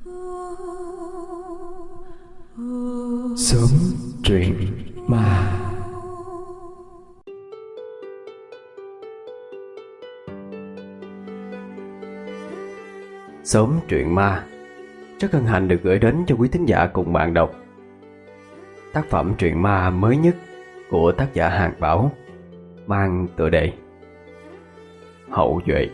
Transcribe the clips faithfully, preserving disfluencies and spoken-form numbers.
Sớm truyện ma. Sớm truyện ma rất hân hạnh được gửi đến cho quý thính giả cùng bạn đọc tác phẩm truyện ma mới nhất của tác giả Hàn Bảo, mang tựa đề Hậu Duệ.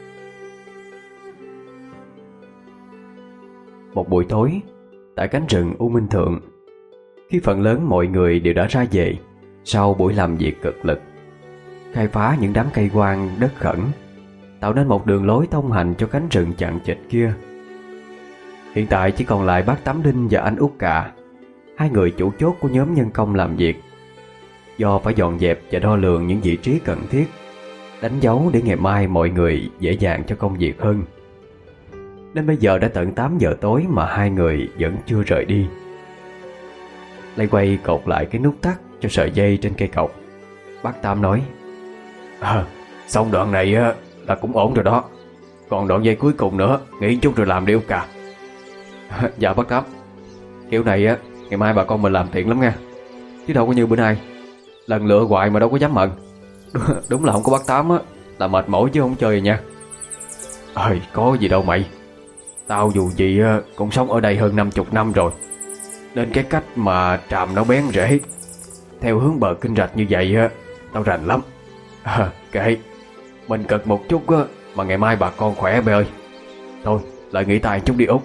Một buổi tối tại cánh rừng U Minh Thượng, khi phần lớn mọi người đều đã ra về sau buổi làm việc cực lực khai phá những đám cây hoang đất khẩn, tạo nên một đường lối thông hành cho cánh rừng chằng chịt kia. Hiện tại chỉ còn lại bác Tám Đinh và anh Út Cà, hai người chủ chốt của nhóm nhân công làm việc. Do phải dọn dẹp và đo lường những vị trí cần thiết, đánh dấu để ngày mai mọi người dễ dàng cho công việc hơn, nên bây giờ đã tận tám giờ tối mà hai người vẫn chưa rời đi. Lay quay cột lại cái nút thắt cho sợi dây trên cây cọc, bác Tám nói: À, xong đoạn này á là cũng ổn rồi đó. Còn đoạn dây cuối cùng nữa, nghỉ chút rồi làm đi Út Cà. Dạ bác Tám, kiểu này á ngày mai bà con mình làm tiện lắm nha, chứ đâu có như bữa nay lần lựa hoài mà đâu có dám mận. Đúng là không có bác Tám á là mệt mỏi chứ không chơi nha. Ơi có gì đâu mày, tao dù gì á cũng sống ở đây hơn năm chục năm rồi, nên cái cách mà tràm nó bén rễ theo hướng bờ kinh rạch như vậy á tao rành lắm. À, kệ, mình cực một chút á mà ngày mai bà con khỏe bê ơi. Thôi lại nghỉ tay chút đi Út.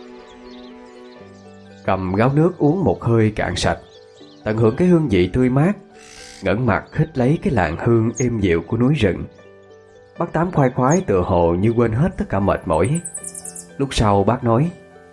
Cầm gáo nước uống một hơi cạn sạch, tận hưởng cái hương vị tươi mát, ngẩng mặt hít lấy cái làn hương êm dịu của núi rừng. Bác Tám khoai khoái tựa hồ như quên hết tất cả mệt mỏi. Lúc sau bác nói: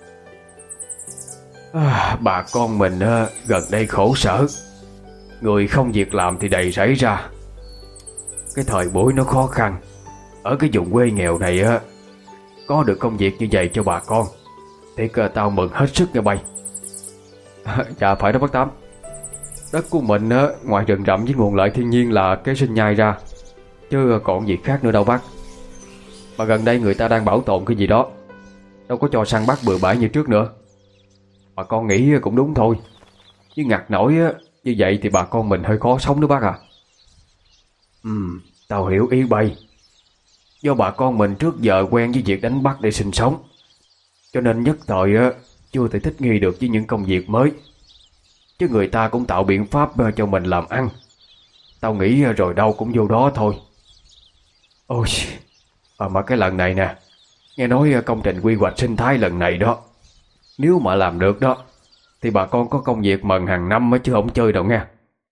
à, bà con mình à, gần đây khổ sở, người không việc làm thì đầy rẫy ra. Cái thời buổi nó khó khăn, ở cái vùng quê nghèo này á, có được công việc như vậy cho bà con thì tao mừng hết sức nha bay. À, dạ phải đó bác Tám. Đất của mình á, ngoài rừng rậm với nguồn lợi thiên nhiên là kế sinh nhai ra, chứ còn gì khác nữa đâu bác. Mà gần đây người ta đang bảo tồn cái gì đó, đâu có cho săn bắt bừa bãi như trước nữa. Bà con nghĩ cũng đúng thôi, chứ ngặt nổi á, như vậy thì bà con mình hơi khó sống đó bác à. Ừ, tao hiểu ý bay. Do bà con mình trước giờ quen với việc đánh bắt để sinh sống, cho nên nhất thời á chưa thể thích nghi được với những công việc mới. Chứ người ta cũng tạo biện pháp cho mình làm ăn, tao nghĩ rồi đâu cũng vô đó thôi. Ôi, à mà cái lần này nè, nghe nói công trình quy hoạch sinh thái lần này đó, nếu mà làm được đó thì bà con có công việc mần hàng năm chứ không chơi đâu nha.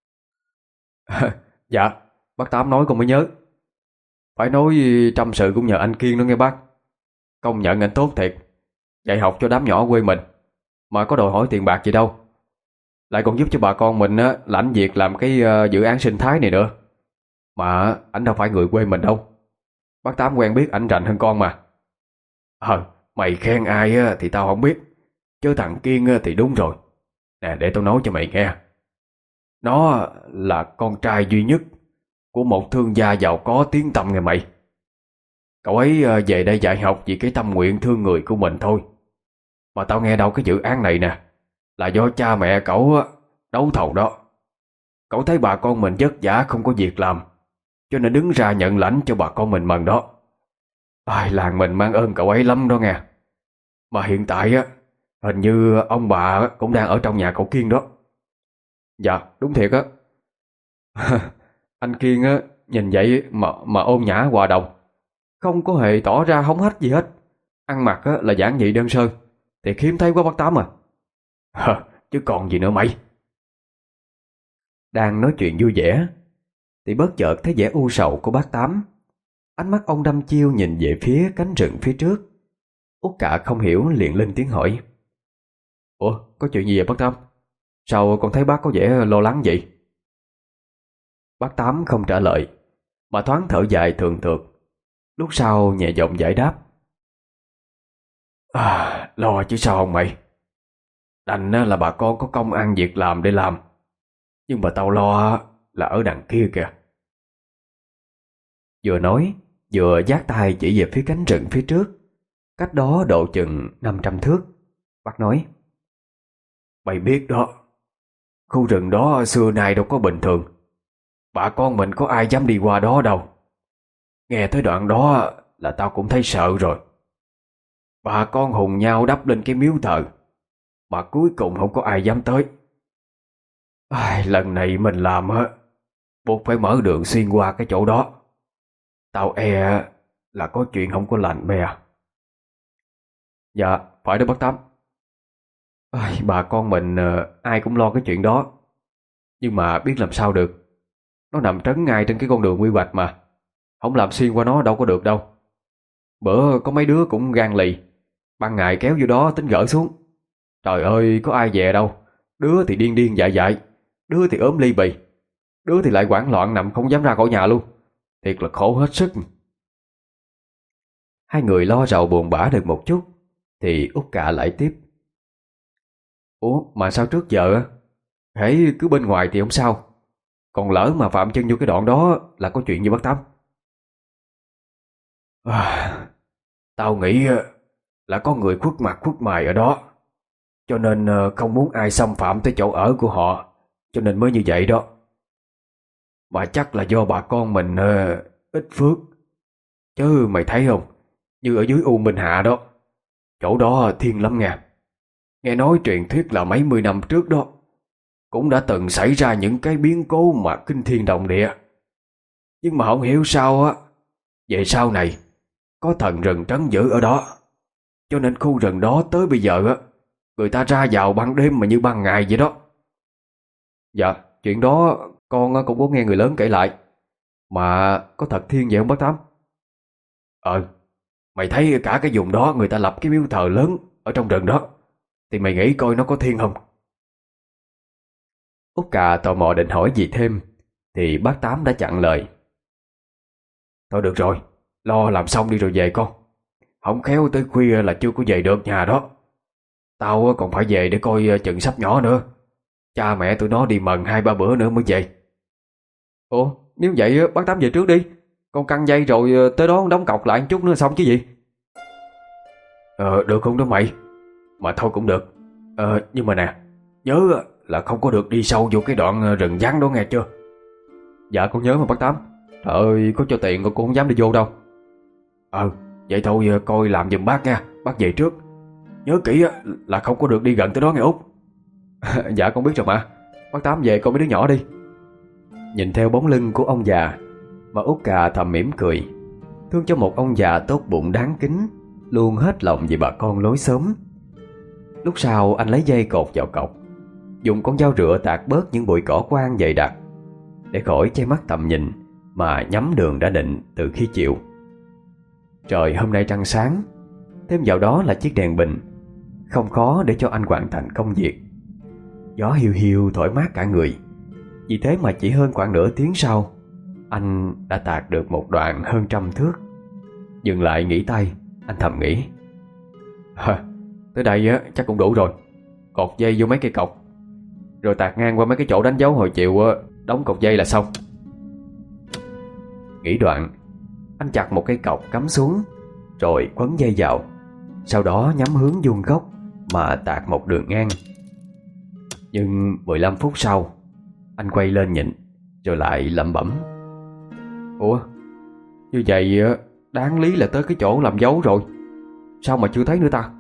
Dạ, bác Tám nói con mới nhớ. Phải nói trăm sự cũng nhờ anh Kiên đó nghe bác. Công nhận anh tốt thiệt, dạy học cho đám nhỏ quê mình mà có đòi hỏi tiền bạc gì đâu, lại còn giúp cho bà con mình á lãnh việc làm cái uh, dự án sinh thái này nữa. Mà ảnh đâu phải người quê mình đâu, bác Tám quen biết ảnh rành hơn con mà. Ờ, mày khen ai á thì tao không biết, chứ thằng Kiên á thì đúng rồi. Nè để tao nói cho mày nghe, nó là con trai duy nhất của một thương gia giàu có tiếng tăm nghe mày. Cậu ấy uh, về đây dạy học vì cái tâm nguyện thương người của mình thôi. Mà tao nghe đâu cái dự án này nè là do cha mẹ cậu á đấu thầu đó. Cậu thấy bà con mình vất vả không có việc làm, cho nên đứng ra nhận lãnh cho bà con mình mần đó. Ai, làng mình mang ơn cậu ấy lắm đó nghe. Mà hiện tại á hình như ông bà cũng đang ở trong nhà cậu Kiên đó. Dạ đúng thiệt á. Anh Kiên á nhìn vậy mà mà ôn nhã hòa đồng, không có hề tỏ ra hống hách gì hết. Ăn mặc á là giản dị đơn sơ, thì hiếm thấy quá bác Tám à. Hờ, chứ còn gì nữa mày. Đang nói chuyện vui vẻ thì bất chợt thấy vẻ u sầu của bác Tám. Ánh mắt ông đăm chiêu nhìn về phía cánh rừng phía trước. Út Cà không hiểu liền lên tiếng hỏi: Ủa có chuyện gì vậy bác Tám? Sao con thấy bác có vẻ lo lắng vậy? Bác Tám không trả lời, mà thoáng thở dài thường thượt. Lúc sau nhẹ giọng giải đáp: À, lo chứ sao không mày. Đành là bà con có công ăn việc làm để làm, nhưng mà tao lo là ở đằng kia kìa. Vừa nói vừa vác tay chỉ về phía cánh rừng phía trước. cách đó độ chừng năm trăm thước. Bác nói: Mày biết đó, khu rừng đó xưa nay đâu có bình thường. Bà con mình có ai dám đi qua đó đâu. Nghe tới đoạn đó là tao cũng thấy sợ rồi. Bà con hùng nhau đắp lên cái miếu thờ, mà cuối cùng không có ai dám tới. Ai, lần này mình làm á, buộc phải mở đường xuyên qua cái chỗ đó. Tao e là có chuyện không có lành bè. Dạ, phải đó bác Tám. Ai, bà con mình ờ, ai cũng lo cái chuyện đó. Nhưng mà biết làm sao được. Nó nằm trấn ngay trên cái con đường quy hoạch mà. Không làm xuyên qua nó đâu có được đâu. Bữa có mấy đứa cũng gan lì, ban ngày kéo vô đó tính gỡ xuống. Trời ơi, có ai về đâu. Đứa thì điên điên dại dại, đứa thì ốm ly bì, đứa thì lại hoảng loạn nằm không dám ra khỏi nhà luôn. Thiệt là khổ hết sức. Hai người lo rầu buồn bã được một chút thì Út Cà lại tiếp: Ủa mà sao trước giờ á, hễ cứ bên ngoài thì không sao, còn lỡ mà phạm chân vô cái đoạn đó là có chuyện như bác Tám? À, tao nghĩ là có người khuất mặt khuất mày ở đó, cho nên không muốn ai xâm phạm tới chỗ ở của họ, cho nên mới như vậy đó. Mà chắc là do bà con mình uh, ít phước. Chứ mày thấy không, như ở dưới U Minh Hạ đó, chỗ đó thiên lắm nha. Nghe nói truyền thuyết là mấy mươi năm trước đó cũng đã từng xảy ra những cái biến cố mà kinh thiên động địa. Nhưng mà không hiểu sao á, về sau này có thần rừng trấn giữ ở đó, cho nên khu rừng đó tới bây giờ á, người ta ra vào ban đêm mà như ban ngày vậy đó. Dạ, chuyện đó con cũng có nghe người lớn kể lại. Mà có thật thiên vậy không bác Tám? Ờ, mày thấy cả cái vùng đó người ta lập cái miếu thờ lớn ở trong rừng đó, thì mày nghĩ coi nó có thiên không? Út Cà tò mò định hỏi gì thêm thì bác Tám đã chặn lời: Thôi được rồi, lo làm xong đi rồi về con. Không khéo tới khuya là chưa có về được nhà đó. Tao còn phải về để coi chừng sắp nhỏ nữa. Cha mẹ tụi nó đi mần hai ba bữa nữa mới về. Ủa, nếu vậy bác Tám về trước đi, con căng dây rồi tới đó đóng cọc lại một chút nữa xong chứ gì. Ờ, được không đó mày? Mà thôi cũng được. Ờ, nhưng mà nè, nhớ là không có được đi sâu vô cái đoạn rừng vắng đó nghe chưa? Dạ con nhớ mà bác Tám. Trời ơi, có cho tiền con cũng không dám đi vô đâu. Ờ, vậy thôi coi làm giùm bác nha, bác về trước. Nhớ kỹ là không có được đi gần tới đó nghe Út. Dạ con biết rồi mà. Bác Tám về con mấy đứa nhỏ đi. Nhìn theo bóng lưng của ông già mà Út Cà thầm mỉm cười, thương cho một ông già tốt bụng đáng kính, luôn hết lòng vì bà con lối xóm. Lúc sau anh lấy dây cột vào cọc, dùng con dao rựa tạt bớt những bụi cỏ quang dày đặc để khỏi che mắt tầm nhìn mà nhắm đường đã định từ khi chiều. Trời hôm nay trăng sáng, thêm vào đó là chiếc đèn bình, không khó để cho anh hoàn thành công việc. Gió hiu hiu thổi mát cả người. Vì thế mà chỉ hơn khoảng nửa tiếng sau, anh đã tạt được một đoạn hơn trăm thước. Dừng lại nghỉ tay, anh thầm nghĩ: à, tới đây á chắc cũng đủ rồi. Cột dây vô mấy cây cọc, rồi tạt ngang qua mấy cái chỗ đánh dấu hồi chiều, đóng cột dây là xong. Nghĩ đoạn, anh chặt một cây cọc cắm xuống, rồi quấn dây vào, sau đó nhắm hướng vuông góc mà tạt một đường ngang. Nhưng mười lăm phút sau, anh quay lên nhìn, rồi lại lẩm bẩm: Ủa, như vậy đáng lý là tới cái chỗ làm dấu rồi, sao mà chưa thấy nữa ta?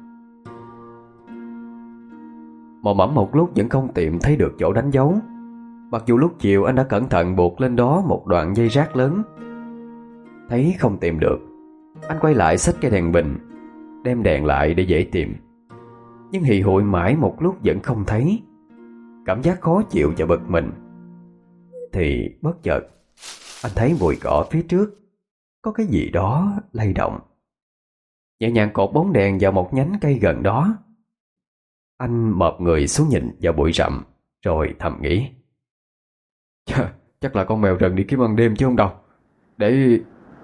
Mò mẫm một lúc vẫn không tìm thấy được chỗ đánh dấu, mặc dù lúc chiều anh đã cẩn thận buộc lên đó một đoạn dây rác lớn. Thấy không tìm được, anh quay lại xách cái đèn bình, đem đèn lại để dễ tìm. Nhưng hì hụi mãi một lúc vẫn không thấy. Cảm giác khó chịu và bực mình, thì bất chợt anh thấy bụi cỏ phía trước có cái gì đó lay động. Nhẹ nhàng cột bóng đèn vào một nhánh cây gần đó. Anh mọp người xuống nhìn vào bụi rậm, rồi thầm nghĩ: chắc là con mèo rừng đi kiếm ăn đêm chứ không đâu. Để...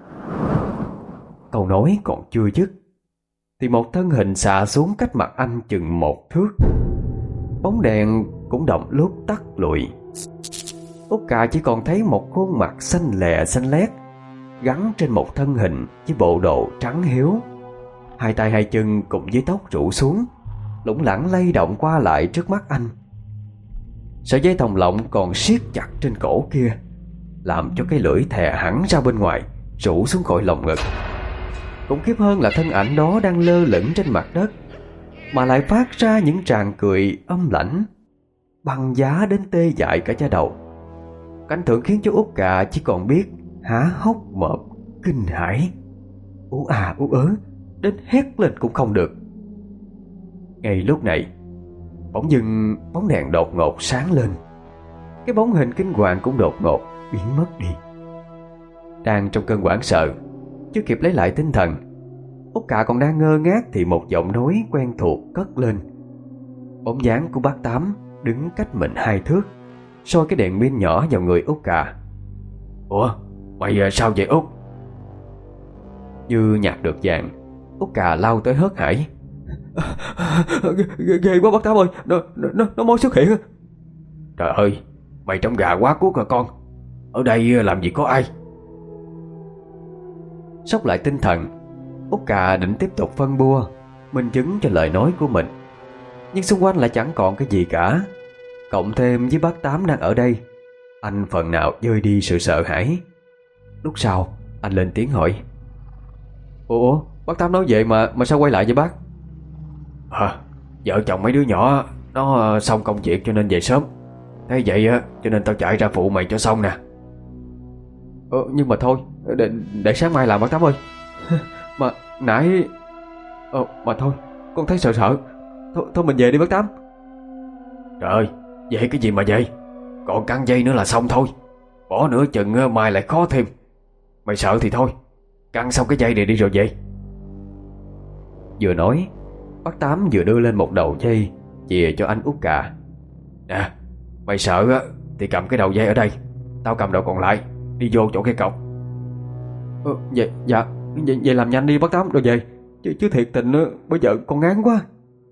Câu nói còn chưa dứt thì một thân hình xà xuống cách mặt anh chừng một thước. Bóng đèn cũng động lúc tắt lụi. Út Cà chỉ còn thấy một khuôn mặt xanh lè xanh lét gắn trên một thân hình với bộ đồ trắng hiếu. hai tay hai chân cùng với tóc rủ xuống, lủng lẳng lay động qua lại trước mắt anh. Sợi dây thòng lọng còn siết chặt trên cổ kia, làm cho cái lưỡi thè hẳn ra bên ngoài, rủ xuống khỏi lồng ngực. Khủng khiếp hơn là thân ảnh đó đang lơ lửng trên mặt đất, mà lại phát ra những tràng cười âm lãnh, băng giá đến tê dại cả da đầu. Cảnh tượng khiến cho Út Cà chỉ còn biết há hốc mồm kinh hãi, ú à ú ớ đến hét lên cũng không được. Ngay lúc này, bỗng dưng bóng đèn đột ngột sáng lên. Cái bóng hình kinh hoàng cũng đột ngột biến mất đi. Đang trong cơn hoảng sợ, chưa kịp lấy lại tinh thần, Út Cà còn đang ngơ ngác thì một giọng nói quen thuộc cất lên. Bóng dáng của bác Tám đứng cách mình hai thước, soi cái đèn pin nhỏ vào người Út Cà. Ủa, mày sao vậy Út? Như nhặt được vàng, Út Cà lao tới hớt hải. Ghê, ghê quá bác Tám ơi, nó, nó, nó mới xuất hiện. Trời ơi, mày trông gà quá cuốc à con. Ở đây làm gì có ai. Sốc lại tinh thần, Út Cà định tiếp tục phân bua, minh chứng cho lời nói của mình. Nhưng xung quanh lại chẳng còn cái gì cả. Cộng thêm với bác Tám đang ở đây, anh phần nào vơi đi sự sợ hãi. Lúc sau anh lên tiếng hỏi: Ủa, bác Tám nói vậy mà mà sao quay lại vậy bác? À, vợ chồng mấy đứa nhỏ nó xong công việc cho nên về sớm. Thế vậy á, cho nên tao chạy ra phụ mày cho xong nè. Ờ, nhưng mà thôi, để, để sáng mai làm bác Tám ơi. Mà nãy... Ờ, mà thôi, con thấy sợ sợ. Thôi, thôi mình về đi bác Tám. Trời ơi, về cái gì mà về? Còn căng dây nữa là xong thôi. Bỏ nửa chừng mai lại khó thêm. Mày sợ thì thôi, căng xong cái dây này đi rồi về. Vừa nói, bác Tám vừa đưa lên một đầu dây chìa cho anh Út Cà. Nè, mày sợ á thì cầm cái đầu dây ở đây, tao cầm đầu còn lại, đi vô chỗ cái cọc. Ờ, vậy, dạ, vậy, vậy làm nhanh đi bác Tám rồi về. Chứ, chứ thiệt tình bây giờ con ngán quá.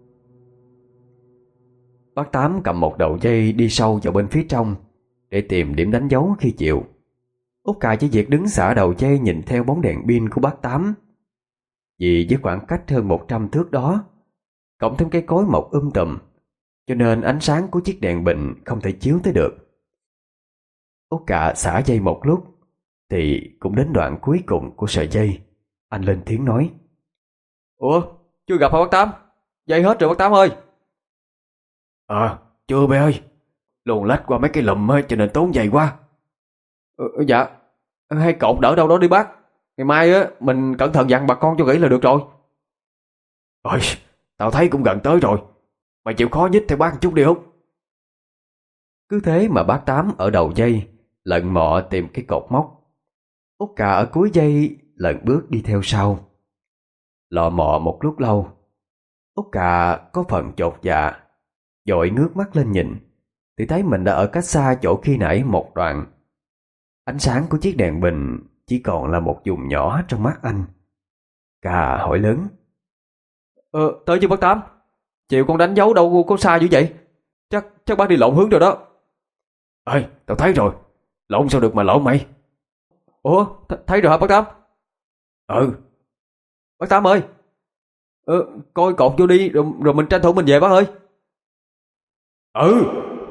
Bác Tám cầm một đầu dây đi sâu vào bên phía trong để tìm điểm đánh dấu khi chiều. Út Cà chỉ việc đứng xả đầu dây nhìn theo bóng đèn pin của bác Tám. Vì với khoảng cách hơn một trăm thước đó, cộng thêm cây cối mọc um tùm, cho nên ánh sáng của chiếc đèn bình không thể chiếu tới được. Út Cà xả dây một lúc thì cũng đến đoạn cuối cùng của sợi dây. Anh lên tiếng nói: Ủa, chưa gặp hả bác Tám? Dây hết rồi bác Tám ơi. Ờ, à, chưa bé ơi. Luồn lách qua mấy cái lùm cho nên tốn dây quá. Ừ, dạ, hay cột đỡ đâu đó đi bác. Ngày mai á mình cẩn thận dặn bà con cho kỹ là được rồi. Ôi, tao thấy cũng gần tới rồi. Mày chịu khó nhích theo bác một chút đi không? Cứ thế mà bác Tám ở đầu dây lận mọ tìm cái cột móc. Út Cà ở cuối dây lần bước đi theo sau. Lọ mọ một lúc lâu, Út Cà có phần chột dạ, vội ngước mắt lên nhìn thì thấy mình đã ở cách xa chỗ khi nãy một đoạn. Ánh sáng của chiếc đèn bình chỉ còn là một vùng nhỏ trong mắt anh. Cà hỏi lớn: Ờ, tới chưa bác Tám? Chịu con đánh dấu đâu có xa dữ vậy? Chắc chắc bác đi lộn hướng rồi đó. Ê, tao thấy rồi. Lộn sao được mà lộn mày? Ủa, th- thấy rồi hả bác Tám? Ừ. Bác Tám ơi, ờ, coi cột vô đi rồi, rồi mình tranh thủ mình về bác ơi. Ừ.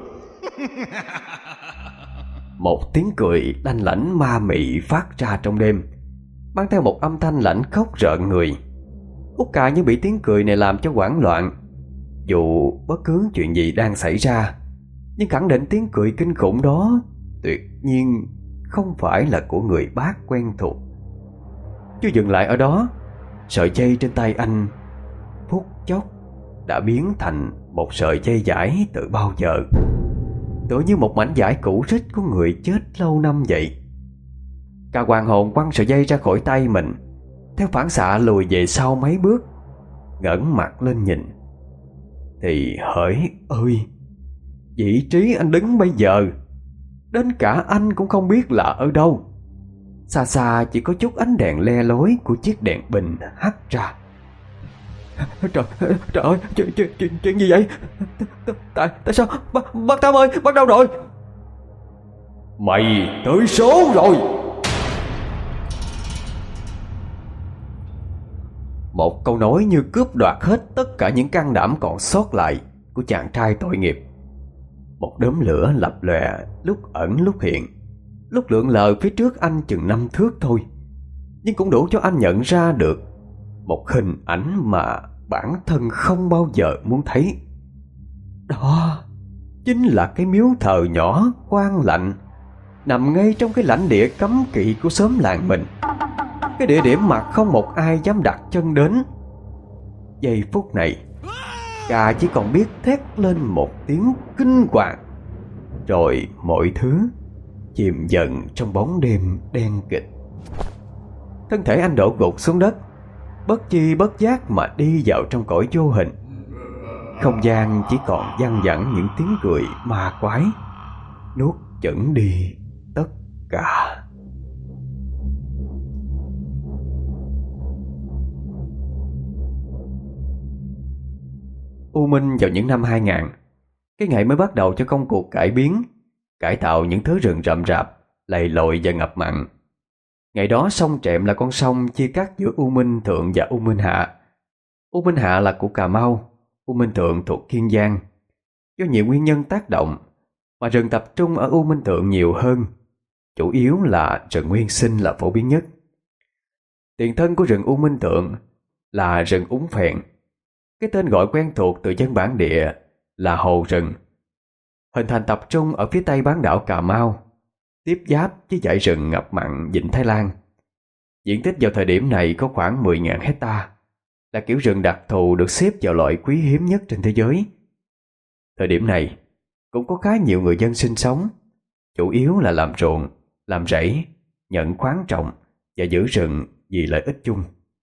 Một tiếng cười lanh lảnh ma mị phát ra trong đêm, mang theo một âm thanh lãnh khốc rợn người. Út Cà như bị tiếng cười này làm cho hoảng loạn. Dù bất cứ chuyện gì đang xảy ra, nhưng khẳng định tiếng cười kinh khủng đó tuyệt nhiên không phải là của người bác quen thuộc. Chưa dừng lại ở đó, sợi dây trên tay anh phút chốc đã biến thành một sợi dây dải từ bao giờ, tựa như một mảnh vải cũ rích của người chết lâu năm vậy. Cả hoàng hồn quăng sợi dây ra khỏi tay mình, theo phản xạ lùi về sau mấy bước, ngẩng mặt lên nhìn. Thì hỡi ơi, vị trí anh đứng bây giờ, đến cả anh cũng không biết là ở đâu. Xa xa chỉ có chút ánh đèn le lói của chiếc đèn bình hắt ra. Trời, trời ơi, chuyện, chuyện, chuyện, chuyện gì vậy? Tại, tại sao? Bác, bác Tám ơi, bác đâu rồi? Mày tới số rồi. Một câu nói như cướp đoạt hết tất cả những can đảm còn sót lại của chàng trai tội nghiệp. Một đốm lửa lập lòe, lúc ẩn lúc hiện, lúc lượn lờ phía trước anh chừng năm thước thôi, nhưng cũng đủ cho anh nhận ra được một hình ảnh mà bản thân không bao giờ muốn thấy. Đó chính là cái miếu thờ nhỏ quan lạnh nằm ngay trong cái lãnh địa cấm kỵ của xóm làng mình, cái địa điểm mà không một ai dám đặt chân đến. Giây phút này, Gà chỉ còn biết thét lên một tiếng kinh hoàng, rồi mọi thứ chìm dần trong bóng đêm đen kịt. Thân thể anh đổ gục xuống đất, bất chi bất giác mà đi vào trong cõi vô hình. Không gian chỉ còn văng vẳng những tiếng cười ma quái, nuốt chửng đi tất cả. U Minh vào những năm hai nghìn, cái ngày mới bắt đầu cho công cuộc cải biến, cải tạo những thứ rừng rậm rạp, lầy lội và ngập mặn. Ngày đó sông Trẹm là con sông chia cắt giữa U Minh Thượng và U Minh Hạ. U Minh Hạ là của Cà Mau, U Minh Thượng thuộc Kiên Giang. Do nhiều nguyên nhân tác động mà rừng tập trung ở U Minh Thượng nhiều hơn, chủ yếu là rừng nguyên sinh là phổ biến nhất. Tiền thân của rừng U Minh Thượng là rừng Úng Phèn. Cái tên gọi quen thuộc từ dân bản địa là hồ rừng, hình thành tập trung ở phía tây bán đảo Cà Mau, tiếp giáp với dãy rừng ngập mặn Vịnh Thái Lan. Diện tích vào thời điểm này có khoảng mười nghìn hecta, là kiểu rừng đặc thù được xếp vào loại quý hiếm nhất trên thế giới. Thời điểm này cũng có khá nhiều người dân sinh sống, chủ yếu là làm ruộng, làm rẫy, nhận khoán trồng và giữ rừng vì lợi ích chung.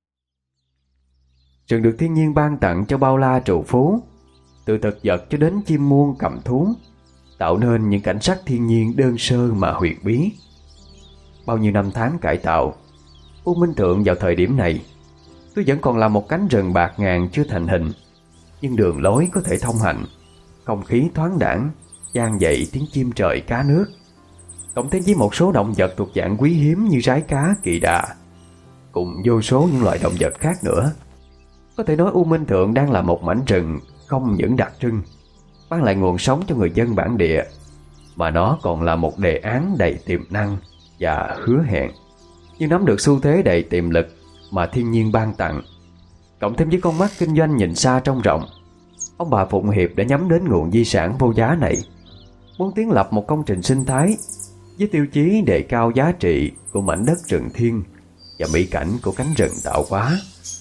Rừng được thiên nhiên ban tặng cho bao la trù phú, từ thực vật cho đến chim muông cầm thú, tạo nên những cảnh sắc thiên nhiên đơn sơ mà huyền bí. Bao nhiêu năm tháng cải tạo, U Minh Thượng vào thời điểm này tôi vẫn còn là một cánh rừng bạt ngàn chưa thành hình, nhưng đường lối có thể thông hành, không khí thoáng đãng, vang dậy tiếng chim trời cá nước, cộng thêm với một số động vật thuộc dạng quý hiếm như rái cá, kỳ đà, cùng vô số những loại động vật khác nữa. Có thể nói U Minh Thượng đang là một mảnh rừng không những đặc trưng, mang lại nguồn sống cho người dân bản địa, mà nó còn là một đề án đầy tiềm năng và hứa hẹn. Nhưng nắm được xu thế đầy tiềm lực mà thiên nhiên ban tặng, cộng thêm với con mắt kinh doanh nhìn xa trông rộng, ông bà Phụng Hiệp đã nhắm đến nguồn di sản vô giá này, muốn tiến lập một công trình sinh thái với tiêu chí đề cao giá trị của mảnh đất rừng thiên và mỹ cảnh của cánh rừng tạo hóa.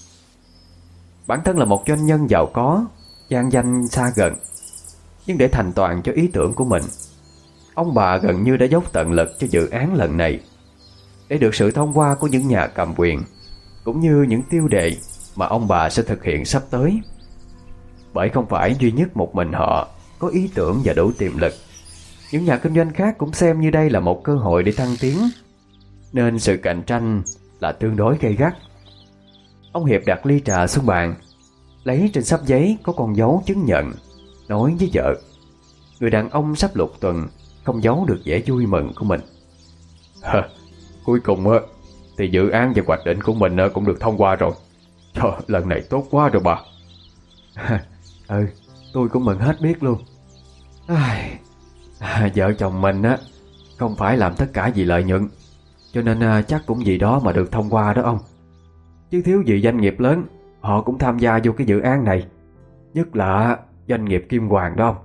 Bản thân là một doanh nhân giàu có, gian danh xa gần, nhưng để thành toàn cho ý tưởng của mình, ông bà gần như đã dốc tận lực cho dự án lần này, để được sự thông qua của những nhà cầm quyền, cũng như những tiêu đề mà ông bà sẽ thực hiện sắp tới. Bởi không phải duy nhất một mình họ có ý tưởng và đủ tiềm lực, những nhà kinh doanh khác cũng xem như đây là một cơ hội để thăng tiến, nên sự cạnh tranh là tương đối gay gắt. Ông Hiệp đặt ly trà xuống bàn, lấy trên xấp giấy có con dấu chứng nhận, nói với vợ, người đàn ông sắp lục tuần, không giấu được vẻ vui mừng của mình. Hả, cuối cùng thì dự án và hoạch định của mình cũng được thông qua rồi. Trời, lần này tốt quá rồi bà. Ừ, tôi cũng mừng hết biết luôn. À, vợ chồng mình á không phải làm tất cả vì lợi nhuận, cho nên chắc cũng vì đó mà được thông qua đó ông. Chứ thiếu gì doanh nghiệp lớn họ cũng tham gia vô cái dự án này, nhất là doanh nghiệp Kim Hoàng đó ông.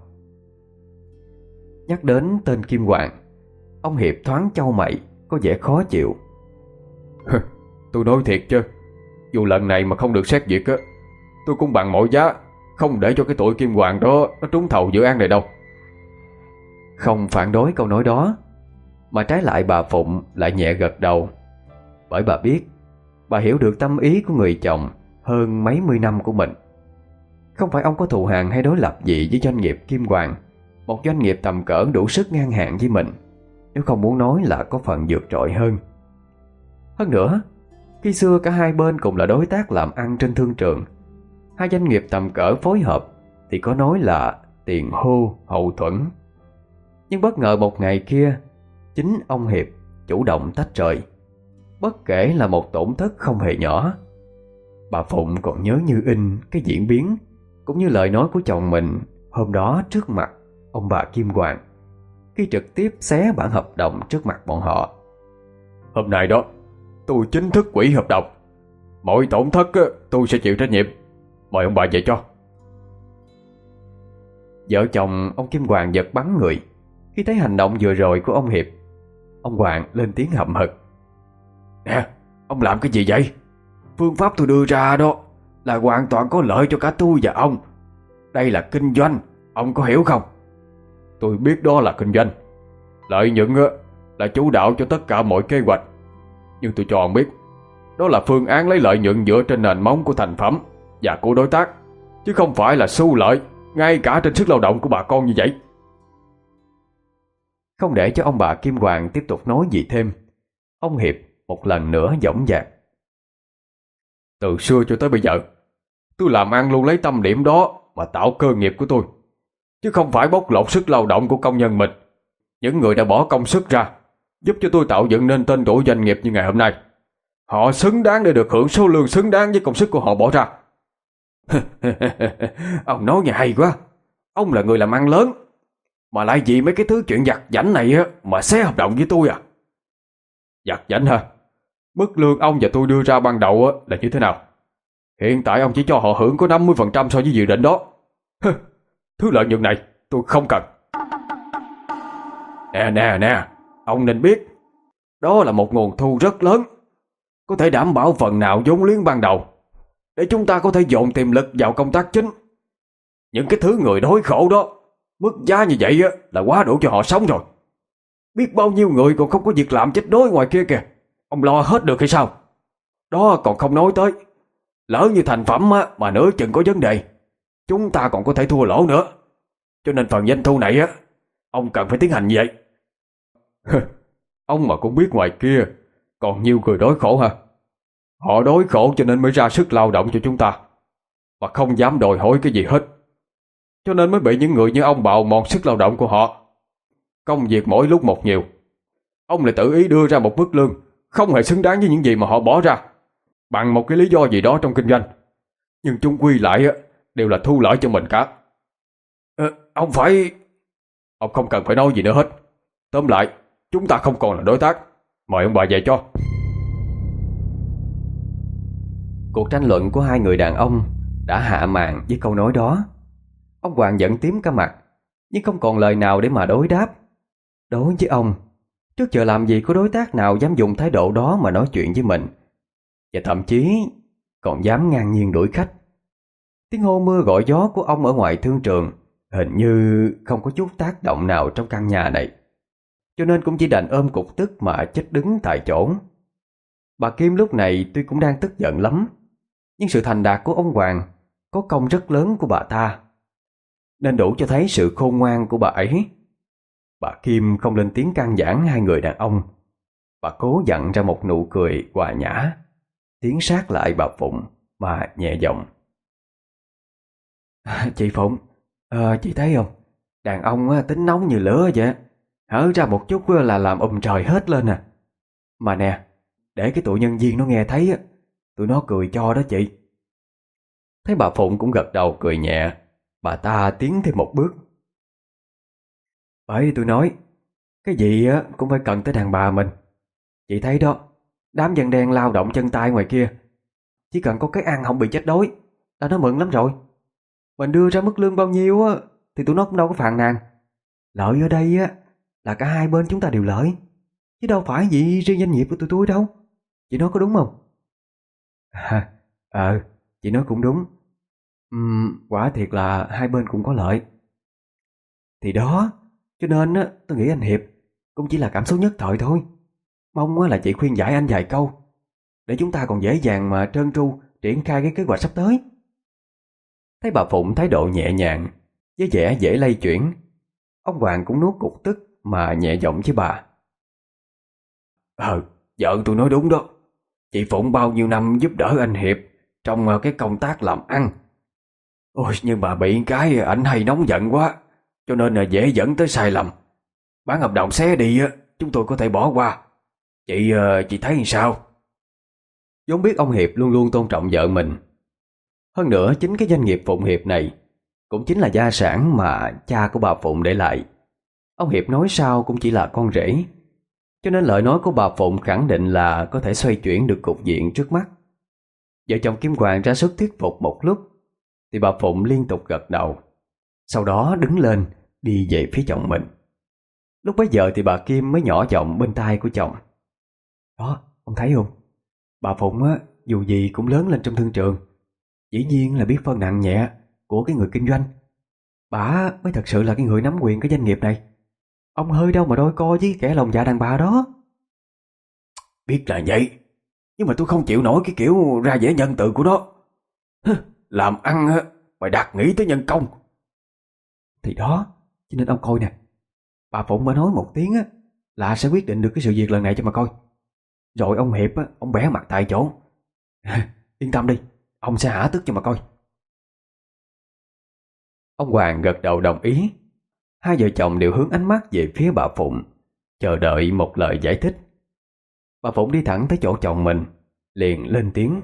Nhắc đến tên Kim Hoàng, ông Hiệp thoáng chau mày, có vẻ khó chịu. Tôi nói thiệt chứ, dù lần này mà không được xét duyệt á, tôi cũng bằng mọi giá không để cho cái tụi Kim Hoàng đó nó trúng thầu dự án này đâu. Không phản đối câu nói đó, mà trái lại bà Phụng lại nhẹ gật đầu. Bởi bà biết, bà hiểu được tâm ý của người chồng hơn mấy mươi năm của mình. Không phải ông có thù hằn hay đối lập gì với doanh nghiệp Kim Hoàng, một doanh nghiệp tầm cỡ đủ sức ngang hàng với mình, nếu không muốn nói là có phần vượt trội hơn. Hơn nữa, khi xưa cả hai bên cùng là đối tác làm ăn trên thương trường, hai doanh nghiệp tầm cỡ phối hợp thì có nói là tiền hô hậu thuẫn. Nhưng bất ngờ một ngày kia, chính ông Hiệp chủ động tách rời, bất kể là một tổn thất không hề nhỏ. Bà Phụng còn nhớ như in cái diễn biến cũng như lời nói của chồng mình hôm đó trước mặt ông bà Kim Hoàng, khi trực tiếp xé bản hợp đồng trước mặt bọn họ. Hôm nay đó, tôi chính thức hủy hợp đồng. Mọi tổn thất tôi sẽ chịu trách nhiệm. Mời ông bà về cho. Vợ chồng ông Kim Hoàng giật bắn người khi thấy hành động vừa rồi của ông Hiệp. Ông Hoàng lên tiếng hậm hực: Nè, ông làm cái gì vậy? Phương pháp tôi đưa ra đó là hoàn toàn có lợi cho cả tôi và ông. Đây là kinh doanh, ông có hiểu không? Tôi biết đó là kinh doanh. Lợi nhuận là chủ đạo cho tất cả mọi kế hoạch. Nhưng tôi cho ông biết, đó là phương án lấy lợi nhuận dựa trên nền móng của thành phẩm và của đối tác, chứ không phải là xu lợi ngay cả trên sức lao động của bà con như vậy. Không để cho ông bà Kim Hoàng tiếp tục nói gì thêm, ông Hiệp một lần nữa dõng dạc: Từ xưa cho tới bây giờ, tôi làm ăn luôn lấy tâm điểm đó mà tạo cơ nghiệp của tôi, chứ không phải bóc lột sức lao động của công nhân mình, những người đã bỏ công sức ra giúp cho tôi tạo dựng nên tên tuổi doanh nghiệp như ngày hôm nay. Họ xứng đáng để được hưởng số lương xứng đáng với công sức của họ bỏ ra. Ông nói nghe hay quá. Ông là người làm ăn lớn mà lại vì mấy cái thứ chuyện vặt vãnh này á mà xé hợp đồng với tôi à? Vặt vãnh hả? Mức lương ông và tôi đưa ra ban đầu á là như thế nào? Hiện tại ông chỉ cho họ hưởng có năm mươi phần trăm so với dự định đó. Thứ lợi nhuận này tôi không cần. Nè nè nè, ông nên biết, đó là một nguồn thu rất lớn, có thể đảm bảo phần nào vốn liếng ban đầu để chúng ta có thể dồn tiềm lực vào công tác chính. Những cái thứ người đói khổ đó, mức giá như vậy á là quá đủ cho họ sống rồi. Biết bao nhiêu người còn không có việc làm chết đói ngoài kia kìa. Ông lo hết được hay sao? Đó còn không nói tới, lỡ như thành phẩm á, mà nửa chừng có vấn đề, chúng ta còn có thể thua lỗ nữa. Cho nên phần doanh thu này á, ông cần phải tiến hành như vậy. Ông mà cũng biết ngoài kia còn nhiều người đói khổ hả? Họ đói khổ cho nên mới ra sức lao động cho chúng ta, mà không dám đòi hỏi cái gì hết. Cho nên mới bị những người như ông bào mòn sức lao động của họ. Công việc mỗi lúc một nhiều, ông lại tự ý đưa ra một mức lương không hề xứng đáng với những gì mà họ bỏ ra, bằng một cái lý do gì đó trong kinh doanh. Nhưng chung quy lại á, đều là thu lợi cho mình cả. Ờ, ông phải... Ông không cần phải nói gì nữa hết. Tóm lại, chúng ta không còn là đối tác. Mời ông bà về cho. Cuộc tranh luận của hai người đàn ông đã hạ màn với câu nói đó. Ông Hoàng giận tím cả mặt, nhưng không còn lời nào để mà đối đáp. Đối với ông, trước giờ làm gì có đối tác nào dám dùng thái độ đó mà nói chuyện với mình, và thậm chí còn dám ngang nhiên đuổi khách. Tiếng hô mưa gọi gió của ông ở ngoài thương trường hình như không có chút tác động nào trong căn nhà này, cho nên cũng chỉ đành ôm cục tức mà chết đứng tại chỗ. Bà Kim lúc này tuy cũng đang tức giận lắm, nhưng sự thành đạt của ông Hoàng có công rất lớn của bà ta, nên đủ cho thấy sự khôn ngoan của bà ấy. Bà Kim không lên tiếng can giảng hai người đàn ông. Bà cố dặn ra một nụ cười hòa nhã, tiến sát lại bà Phụng mà nhẹ giọng: Chị Phụng, à, chị thấy không, đàn ông tính nóng như lửa vậy, hở ra một chút là làm ùm trời hết lên à. Mà nè, để cái tụi nhân viên nó nghe thấy, tụi nó cười cho đó chị. Thấy bà Phụng cũng gật đầu cười nhẹ, bà ta tiến thêm một bước: Bởi tôi nói, cái gì á cũng phải cần tới đàn bà mình. Chị thấy đó, đám dân đen lao động chân tay ngoài kia, chỉ cần có cái ăn không bị chết đói là nó mừng lắm rồi. Mình đưa ra mức lương bao nhiêu á thì tụi nó cũng đâu có phàn nàn. Lợi ở đây á là cả hai bên chúng ta đều lợi, chứ đâu phải gì riêng doanh nghiệp của tụi tôi đâu. Chị nói có đúng không? À, ờ, chị nói cũng đúng. Uhm, quả thiệt là hai bên cũng có lợi. Thì đó, cho nên á, tôi nghĩ anh Hiệp cũng chỉ là cảm xúc nhất thời thôi. Mong là chị khuyên giải anh vài câu, để chúng ta còn dễ dàng mà trơn tru triển khai cái kế hoạch sắp tới. Thấy bà Phụng thái độ nhẹ nhàng, với vẻ dễ lay chuyển, ông Hoàng cũng nuốt cục tức mà nhẹ giọng với bà: Ờ, vợ tôi nói đúng đó. Chị Phụng bao nhiêu năm giúp đỡ anh Hiệp trong cái công tác làm ăn. Ôi, nhưng mà bị cái ảnh hay nóng giận quá, cho nên là dễ dẫn tới sai lầm. Bán hợp đồng xé đi á, chúng tôi có thể bỏ qua. Chị chị thấy sao? vốn biết ông Hiệp luôn luôn tôn trọng vợ mình. Hơn nữa chính cái doanh nghiệp Phụng Hiệp này cũng chính là gia sản mà cha của bà Phụng để lại. Ông Hiệp nói sao cũng chỉ là con rể, cho nên lời nói của bà Phụng khẳng định là có thể xoay chuyển được cục diện trước mắt. Vợ chồng Kim Hoàng ra sức thuyết phục một lúc thì bà Phụng liên tục gật đầu, sau đó đứng lên đi về phía chồng mình. Lúc bấy giờ thì bà Kim mới nhỏ giọng bên tai của chồng: "Đó, ông thấy không? Bà Phụng á, dù gì cũng lớn lên trong thương trường, dĩ nhiên là biết phân nặng nhẹ của cái người kinh doanh. Bà mới thật sự là cái người nắm quyền cái doanh nghiệp này. Ông hơi đâu mà đôi co với kẻ lòng dạ đàn bà đó." Biết là vậy, nhưng mà tôi không chịu nổi cái kiểu ra vẻ nhân từ của nó. Làm ăn á, mày đặt nghĩ tới nhân công. Thì đó, cho nên ông coi nè, bà Phụng mới nói một tiếng á là sẽ quyết định được cái sự việc lần này cho mà coi. Rồi ông Hiệp á, ông bẻ mặt tại chỗ. Yên tâm đi, ông sẽ hả tức cho mà coi. Ông Hoàng gật đầu đồng ý. Hai vợ chồng đều hướng ánh mắt về phía bà Phụng, chờ đợi một lời giải thích. Bà Phụng đi thẳng tới chỗ chồng mình, liền lên tiếng: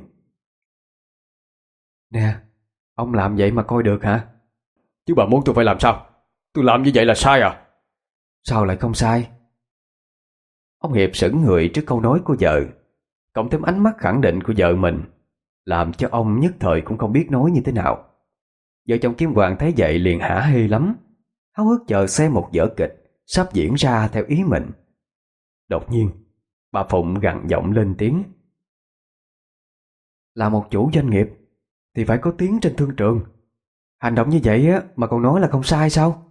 "Nè, ông làm vậy mà coi được hả?" Chứ bà muốn tôi phải làm sao? Tôi làm như vậy là sai à? Sao lại không sai? Ông Hiệp sững người trước câu nói của vợ, cộng thêm ánh mắt khẳng định của vợ mình, làm cho ông nhất thời cũng không biết nói như thế nào. Vợ chồng Kim Hoàng thấy vậy liền hả hê lắm, háo hức chờ xem một vở kịch sắp diễn ra theo ý mình. Đột nhiên bà Phụng gằn giọng lên tiếng: "Là một chủ doanh nghiệp thì phải có tiếng trên thương trường. Hành động như vậy á mà còn nói là không sai sao?"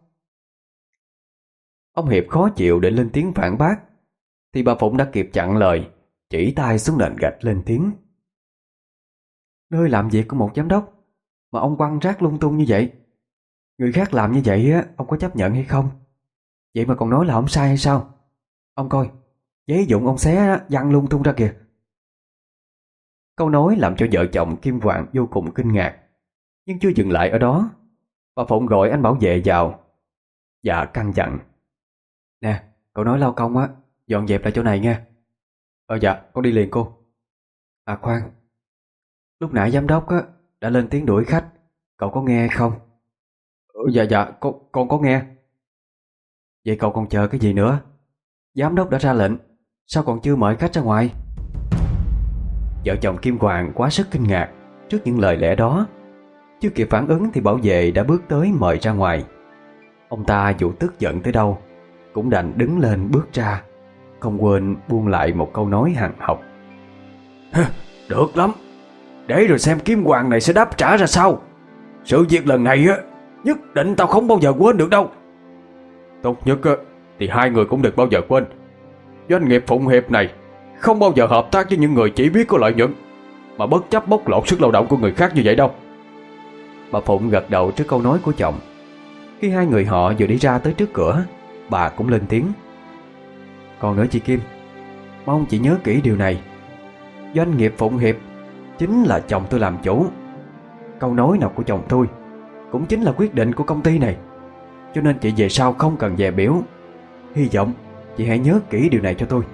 Ông Hiệp khó chịu để lên tiếng phản bác, thì bà Phụng đã kịp chặn lời, chỉ tay xuống nền gạch lên tiếng: "Nơi làm việc của một giám đốc mà ông quăng rác lung tung như vậy, người khác làm như vậy á, ông có chấp nhận hay không? Vậy mà còn nói là ông sai hay sao? Ông coi, giấy dụng ông xé văng lung tung ra kìa." Câu nói làm cho vợ chồng Kim Hoàng vô cùng kinh ngạc. Nhưng chưa dừng lại ở đó, bà Phụng gọi anh bảo vệ vào và căn dặn: "Nè, cậu nói lao công á, dọn dẹp lại chỗ này nha." "Ờ dạ, con đi liền cô." "À khoan, lúc nãy giám đốc á đã lên tiếng đuổi khách, cậu có nghe không?" "Ừ, dạ dạ, con, con có nghe." "Vậy cậu còn chờ cái gì nữa? Giám đốc đã ra lệnh, sao còn chưa mời khách ra ngoài?" Vợ chồng Kim Hoàng quá sức kinh ngạc trước những lời lẽ đó. Chưa kịp phản ứng thì bảo vệ đã bước tới mời ra ngoài. Ông ta dù tức giận tới đâu cũng đành đứng lên bước ra, không quên buông lại một câu nói hằn học: "Được lắm, để rồi xem Kim Hoàng này sẽ đáp trả ra sao. Sự việc lần này á, nhất định tao không bao giờ quên được đâu. Tốt nhất á, thì hai người cũng đừng bao giờ quên, doanh nghiệp Phụng Hiệp này không bao giờ hợp tác với những người chỉ biết có lợi nhuận mà bất chấp bóc lột sức lao động của người khác như vậy đâu." Bà Phụng gật đầu trước câu nói của chồng. Khi hai người họ vừa đi ra tới trước cửa, bà cũng lên tiếng: "Còn nữa chị Kim, mong chị nhớ kỹ điều này. Doanh nghiệp Phụng Hiệp chính là chồng tôi làm chủ. Câu nói nào của chồng tôi cũng chính là quyết định của công ty này. Cho nên chị về sau không cần dè biểu. Hy vọng chị hãy nhớ kỹ điều này cho tôi."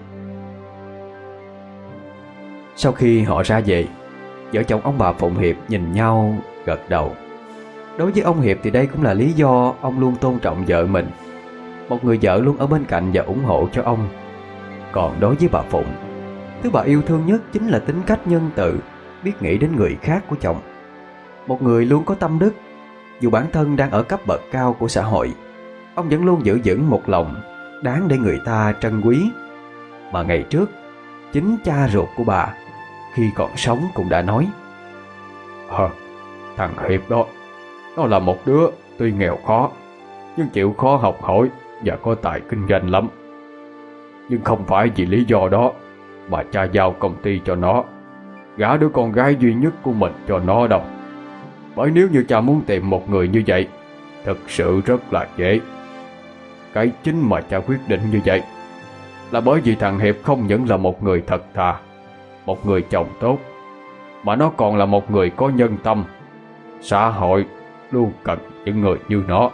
Sau khi họ ra về, vợ chồng ông bà Phụng Hiệp nhìn nhau gật đầu. Đối với ông Hiệp thì đây cũng là lý do ông luôn tôn trọng vợ mình, một người vợ luôn ở bên cạnh và ủng hộ cho ông. Còn đối với bà Phụng, thứ bà yêu thương nhất chính là tính cách nhân từ, biết nghĩ đến người khác của chồng. Một người luôn có tâm đức, dù bản thân đang ở cấp bậc cao của xã hội, ông vẫn luôn giữ vững một lòng đáng để người ta trân quý. Mà ngày trước, chính cha ruột của bà khi còn sống cũng đã nói: Ờ, thằng Hiệp đó, nó là một đứa tuy nghèo khó nhưng chịu khó học hỏi và có tài kinh doanh lắm. Nhưng không phải vì lý do đó mà cha giao công ty cho nó, gả đứa con gái duy nhất của mình cho nó đâu. Bởi nếu như cha muốn tìm một người như vậy, thực sự rất là dễ. Cái chính mà cha quyết định như vậy là bởi vì thằng Hiệp không những là một người thật thà, một người chồng tốt, mà nó còn là một người có nhân tâm. Xã hội luôn cần những người như nó.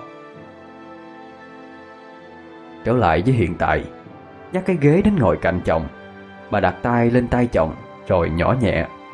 Trở lại với hiện tại, nhắc cái ghế đến ngồi cạnh chồng, bà đặt tay lên tay chồng rồi nhỏ nhẹ: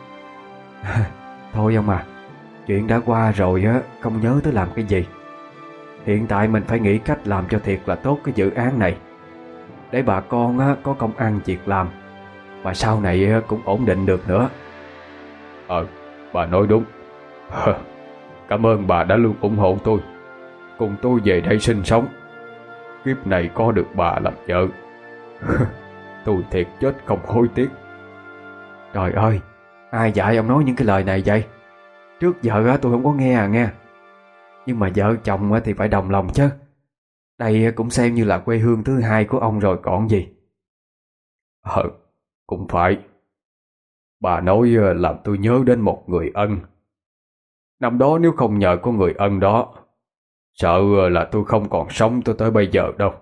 Thôi ông à, chuyện đã qua rồi á, không nhớ tới làm cái gì. Hiện tại mình phải nghĩ cách làm cho thiệt là tốt cái dự án này, để bà con á, có công ăn việc làm, mà sau này á, cũng ổn định được nữa. Ờ, bà nói đúng. Cảm ơn bà đã luôn ủng hộ tôi, cùng tôi về đây sinh sống. Kiếp này có được bà làm vợ, tôi thiệt chết không hối tiếc. Trời ơi, ai dạy ông nói những cái lời này vậy? Trước giờ á, tôi không có nghe à nghe. Nhưng mà vợ chồng á, thì phải đồng lòng chứ. Đây cũng xem như là quê hương thứ hai của ông rồi còn gì. Ờ, cũng phải. Bà nói làm tôi nhớ đến một người ân. Năm đó nếu không nhờ có người ân đó, sợ là tôi không còn sống tới tới bây giờ đâu.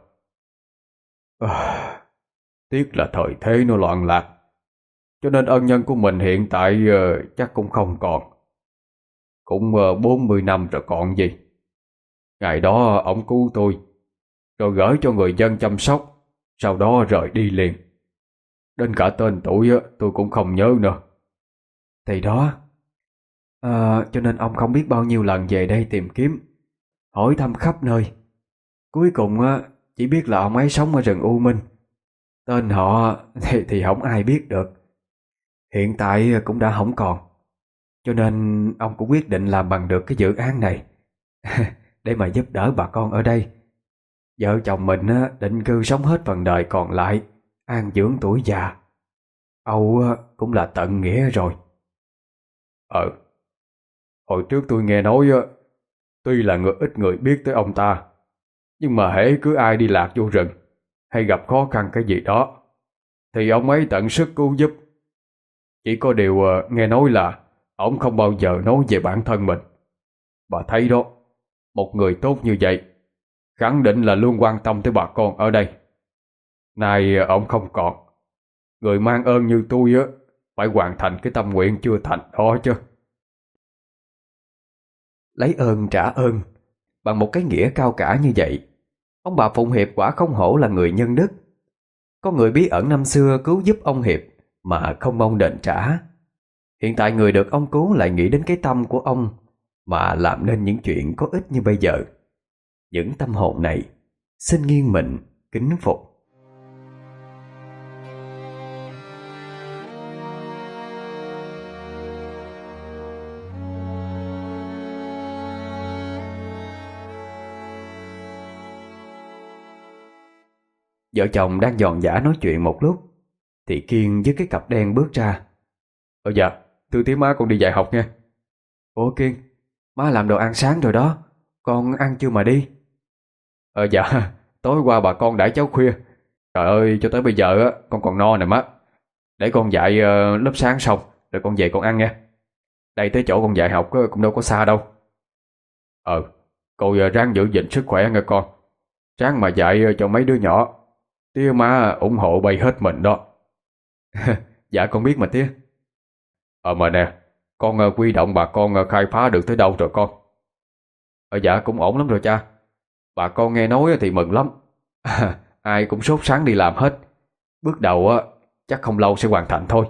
À, tiếc là thời thế nó loạn lạc, cho nên ân nhân của mình hiện tại uh, chắc cũng không còn. Cũng uh, bốn mươi năm rồi còn gì. Ngày đó ông cứu tôi, rồi gửi cho người dân chăm sóc, sau đó rời đi liền. Đến cả tên tuổi uh, tôi cũng không nhớ nữa. Thì đó, à, cho nên ông không biết bao nhiêu lần về đây tìm kiếm, hỏi thăm khắp nơi. Cuối cùng á, chỉ biết là ông ấy sống ở rừng U Minh. Tên họ thì, thì không ai biết được. Hiện tại cũng đã không còn. Cho nên ông cũng quyết định làm bằng được cái dự án này để mà giúp đỡ bà con ở đây. Vợ chồng mình á, định cư sống hết phần đời còn lại, an dưỡng tuổi già. Âu á, cũng là tận nghĩa rồi. Ờ, hồi trước tôi nghe nói á, tuy là người ít người biết tới ông ta, nhưng mà hễ cứ ai đi lạc vô rừng hay gặp khó khăn cái gì đó thì ông ấy tận sức cứu giúp. Chỉ có điều uh, nghe nói là ông không bao giờ nói về bản thân mình. Bà thấy đó, một người tốt như vậy khẳng định là luôn quan tâm tới bà con ở đây. Nay uh, ông không còn, người mang ơn như tôi á phải hoàn thành cái tâm nguyện chưa thành đó chứ. Lấy ơn trả ơn bằng một cái nghĩa cao cả như vậy, ông bà Phụng Hiệp quả không hổ là người nhân đức. Có người bí ẩn năm xưa cứu giúp ông Hiệp mà không mong đền trả. Hiện tại người được ông cứu lại nghĩ đến cái tâm của ông mà làm nên những chuyện có ích như bây giờ. Những tâm hồn này xin nghiêng mình kính phục. Vợ chồng đang giòn giã nói chuyện một lúc thì Kiên với cái cặp đen bước ra. Ờ dạ, thưa tí má con đi dạy học nha. Ủa Kiên, má làm đồ ăn sáng rồi đó, con ăn chưa mà đi? Ờ dạ, tối qua bà con đãi cháu khuya. Trời ơi, cho tới bây giờ á con còn no nè má. Để con dạy uh, lớp sáng xong rồi con về con ăn nha. Đây tới chỗ con dạy học uh, cũng đâu có xa đâu. Ờ, cô uh, ráng giữ gìn sức khỏe nghe con. Ráng mà dạy uh, cho mấy đứa nhỏ. Tía má ủng hộ bay hết mình đó. Dạ con biết mà tía. Ờ mà nè, con uh, quy động bà con uh, khai phá được tới đâu rồi con? Ờ dạ cũng ổn lắm rồi cha. Bà con nghe nói thì mừng lắm. Ai cũng sốt sắng đi làm hết. Bước đầu á chắc không lâu sẽ hoàn thành thôi.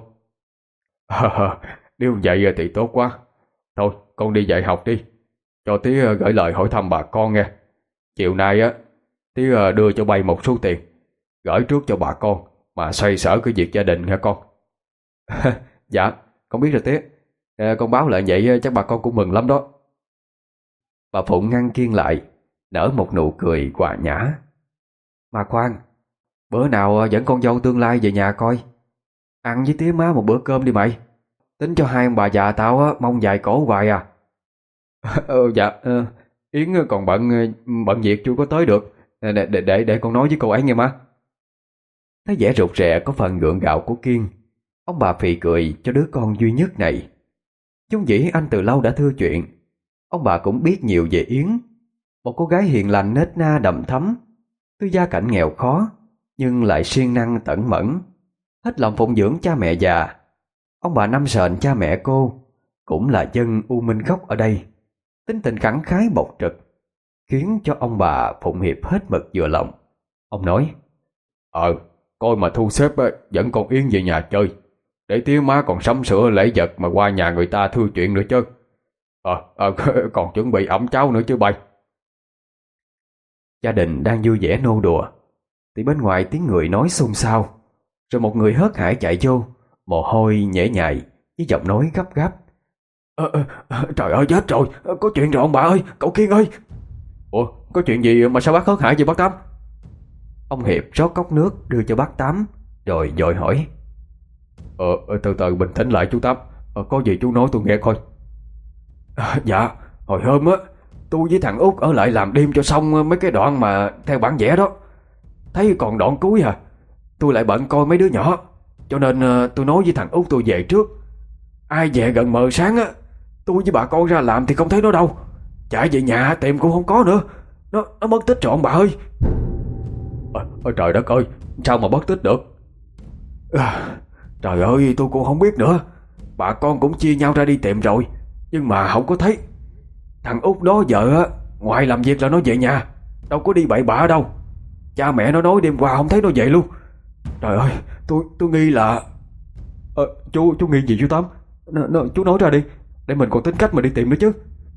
Nếu vậy thì tốt quá. Thôi con đi dạy học đi, cho tía gửi lời hỏi thăm bà con nghe. Chiều nay á tía đưa cho bay một số tiền, gửi trước cho bà con mà xoay sở cái việc gia đình nha con. Dạ con biết rồi tía. à, Con báo lại vậy chắc bà con cũng mừng lắm đó. Bà Phụng ngăn Kiên lại, nở một nụ cười hòa nhã. Mà khoan, bữa nào dẫn con dâu tương lai về nhà coi. Ăn với tía má một bữa cơm đi mày. Tính cho hai ông bà già tao á, mong dài cổ hoài à. ờ, Dạ ờ, Yến còn bận bận việc chưa có tới được. Để, để, để, để con nói với cô ấy nghe má. Thấy vẻ rụt rè có phần gượng gạo của Kiên, ông bà phì cười cho đứa con duy nhất này. Chung dĩ anh từ lâu đã thưa chuyện. Ông bà cũng biết nhiều về Yến, một cô gái hiền lành nết na đầm thấm, tuy gia cảnh nghèo khó nhưng lại siêng năng tẩn mẫn, hết lòng phụng dưỡng cha mẹ già. Ông bà năm sờn cha mẹ cô cũng là dân U Minh gốc ở đây, tính tình khẳng khái bộc trực, khiến cho ông bà Phụng Hiệp hết mực vừa lòng. Ông nói: Ờ, coi mà thu xếp dẫn con Yến về nhà chơi, để tía má còn sắm sửa lễ vật mà qua nhà người ta thưa chuyện nữa chứ. Ờ, à, còn chuẩn bị ẩm cháo nữa chứ bay. Gia đình đang vui vẻ nô đùa thì bên ngoài tiếng người nói xôn xao, rồi một người hớt hải chạy vô, mồ hôi nhễ nhại với giọng nói gấp gáp. Ờ, ờ, trời ơi chết rồi, có chuyện rồi ông bà ơi, cậu Kiên ơi. Ủa, có chuyện gì mà sao bác hớt hải vậy bác Tám? Ông Hiệp rót cốc nước đưa cho bác Tám, rồi vội hỏi. Ờ, từ từ bình tĩnh lại chú Tám, ờ, có gì chú nói tôi nghe coi. À, dạ, hồi hôm á, tôi với thằng Út ở lại làm đêm cho xong mấy cái đoạn mà theo bản vẽ đó. Thấy còn đoạn cuối à, tôi lại bận coi mấy đứa nhỏ, cho nên uh, tôi nói với thằng Út tôi về trước. Ai về gần mờ sáng á, tôi với bà con ra làm thì không thấy nó đâu. Chạy về nhà tìm cũng không có nữa. Nó nó mất tích rồi ông bà ơi. À, ôi trời đất ơi, sao mà mất tích được? À, trời ơi, tôi cũng không biết nữa. Bà con cũng chia nhau ra đi tìm rồi, nhưng mà không có thấy. Thằng Út đó giờ á, ngoài làm việc là nó về nhà, đâu có đi bậy bạ đâu. Cha mẹ nó nói đêm qua không thấy nó về luôn. Trời ơi, tôi tôi nghi là... Ờ, chú chú nghi gì chú Tám? N, n, chú nói ra đi, để mình còn tính cách mà đi tìm nữa chứ.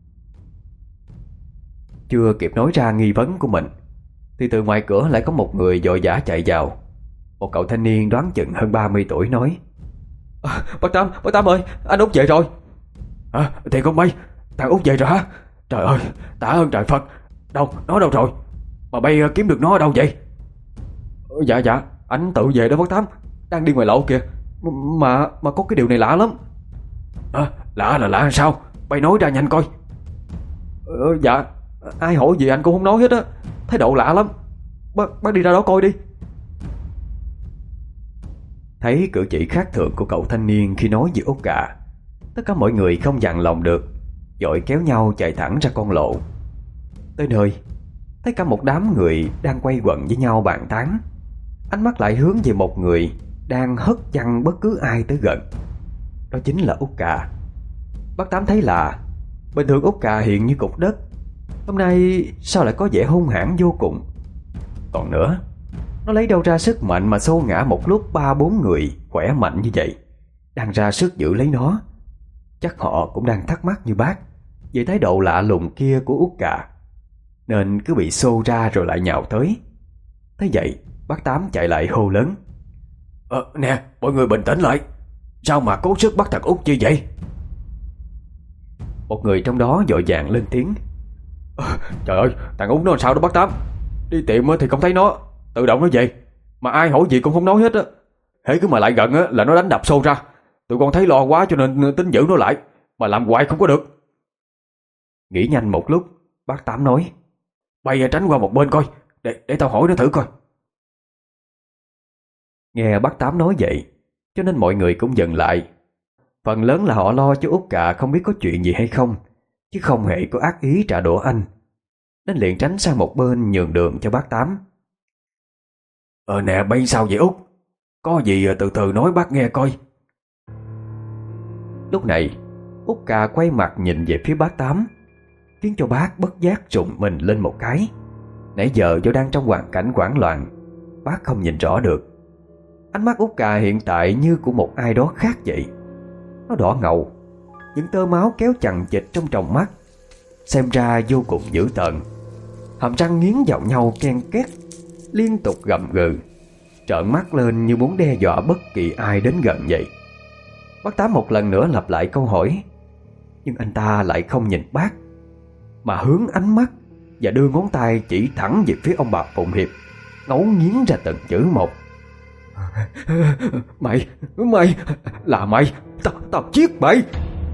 Chưa kịp nói ra nghi vấn của mình thì từ ngoài cửa lại có một người vội vã chạy vào. Một cậu thanh niên đoán chừng hơn ba mươi tuổi nói. À, bác Tám, bác Tám ơi, anh Út về rồi. À, thì không bay, thằng Út về rồi hả? Trời ơi, tạ ơn trời Phật. Đâu, nó đâu rồi? Mà bay kiếm được nó ở đâu vậy? Dạ dạ, anh tự về đó bác Tám, đang đi ngoài lộ kìa. Mà mà có cái điều này lạ lắm. À, lạ là lạ sao? Bay nói ra nhanh coi. Ờ, dạ, ai hỏi gì anh cũng không nói hết á. Thái độ lạ lắm. Bác, bác đi ra đó coi đi. Thấy cử chỉ khác thường của cậu thanh niên khi nói với Út Cà, tất cả mọi người không dằn lòng được, vội kéo nhau chạy thẳng ra con lộ. Tới nơi, thấy cả một đám người đang quay quần với nhau bàn tán. Ánh mắt lại hướng về một người đang hất văng bất cứ ai tới gần. Đó chính là Út Cà. Bác Tám thấy lạ. Bình thường Út Cà hiện như cục đất, hôm nay sao lại có vẻ hung hãn vô cùng. Còn nữa, nó lấy đâu ra sức mạnh mà xô ngã một lúc ba bốn người khỏe mạnh như vậy, đang ra sức giữ lấy nó. Chắc họ cũng đang thắc mắc như bác về thái độ lạ lùng kia của Út Cà, nên cứ bị xô ra rồi lại nhào tới. Thế vậy bác Tám chạy lại hô lớn. Ờ nè, mọi người bình tĩnh lại. Sao mà cố sức bắt thằng Út như vậy? Một người trong đó vội vàng lên tiếng. À, trời ơi, thằng Út nó làm sao đó bác Tám? Đi tiệm thì không thấy nó, tự động nó về, mà ai hỏi gì cũng không nói hết á. Hễ cứ mà lại gần á là nó đánh đập xô ra. Tụi con thấy lo quá cho nên tính giữ nó lại, mà làm hoài không có được. Nghĩ nhanh một lúc, bác Tám nói. Bay tránh qua một bên coi, để, để tao hỏi nó thử coi. Nghe bác Tám nói vậy, cho nên mọi người cũng dừng lại. Phần lớn là họ lo cho Út Cà không biết có chuyện gì hay không, chứ không hề có ác ý trả đũa anh, nên liền tránh sang một bên nhường đường cho bác Tám. Ờ nè, bay sao vậy Út? Có gì từ từ nói bác nghe coi. Lúc này Út Cà quay mặt nhìn về phía bác Tám, khiến cho bác bất giác rùng mình lên một cái. Nãy giờ do đang trong hoàn cảnh hoảng loạn, bác không nhìn rõ được. Ánh mắt Út Cà hiện tại như của một ai đó khác vậy. Nó đỏ ngầu, những tơ máu kéo chằng chịt trong tròng mắt, xem ra vô cùng dữ tợn. Hàm răng nghiến vào nhau ken két, liên tục gầm gừ, trợn mắt lên như muốn đe dọa bất kỳ ai đến gần vậy. Bác Tám một lần nữa lặp lại câu hỏi, nhưng anh ta lại không nhìn bác, mà hướng ánh mắt và đưa ngón tay chỉ thẳng về phía ông bà Phụng Hiệp, ngấu nghiến ra từng chữ một. Mày, mày, là mày, tao, tao giết mày.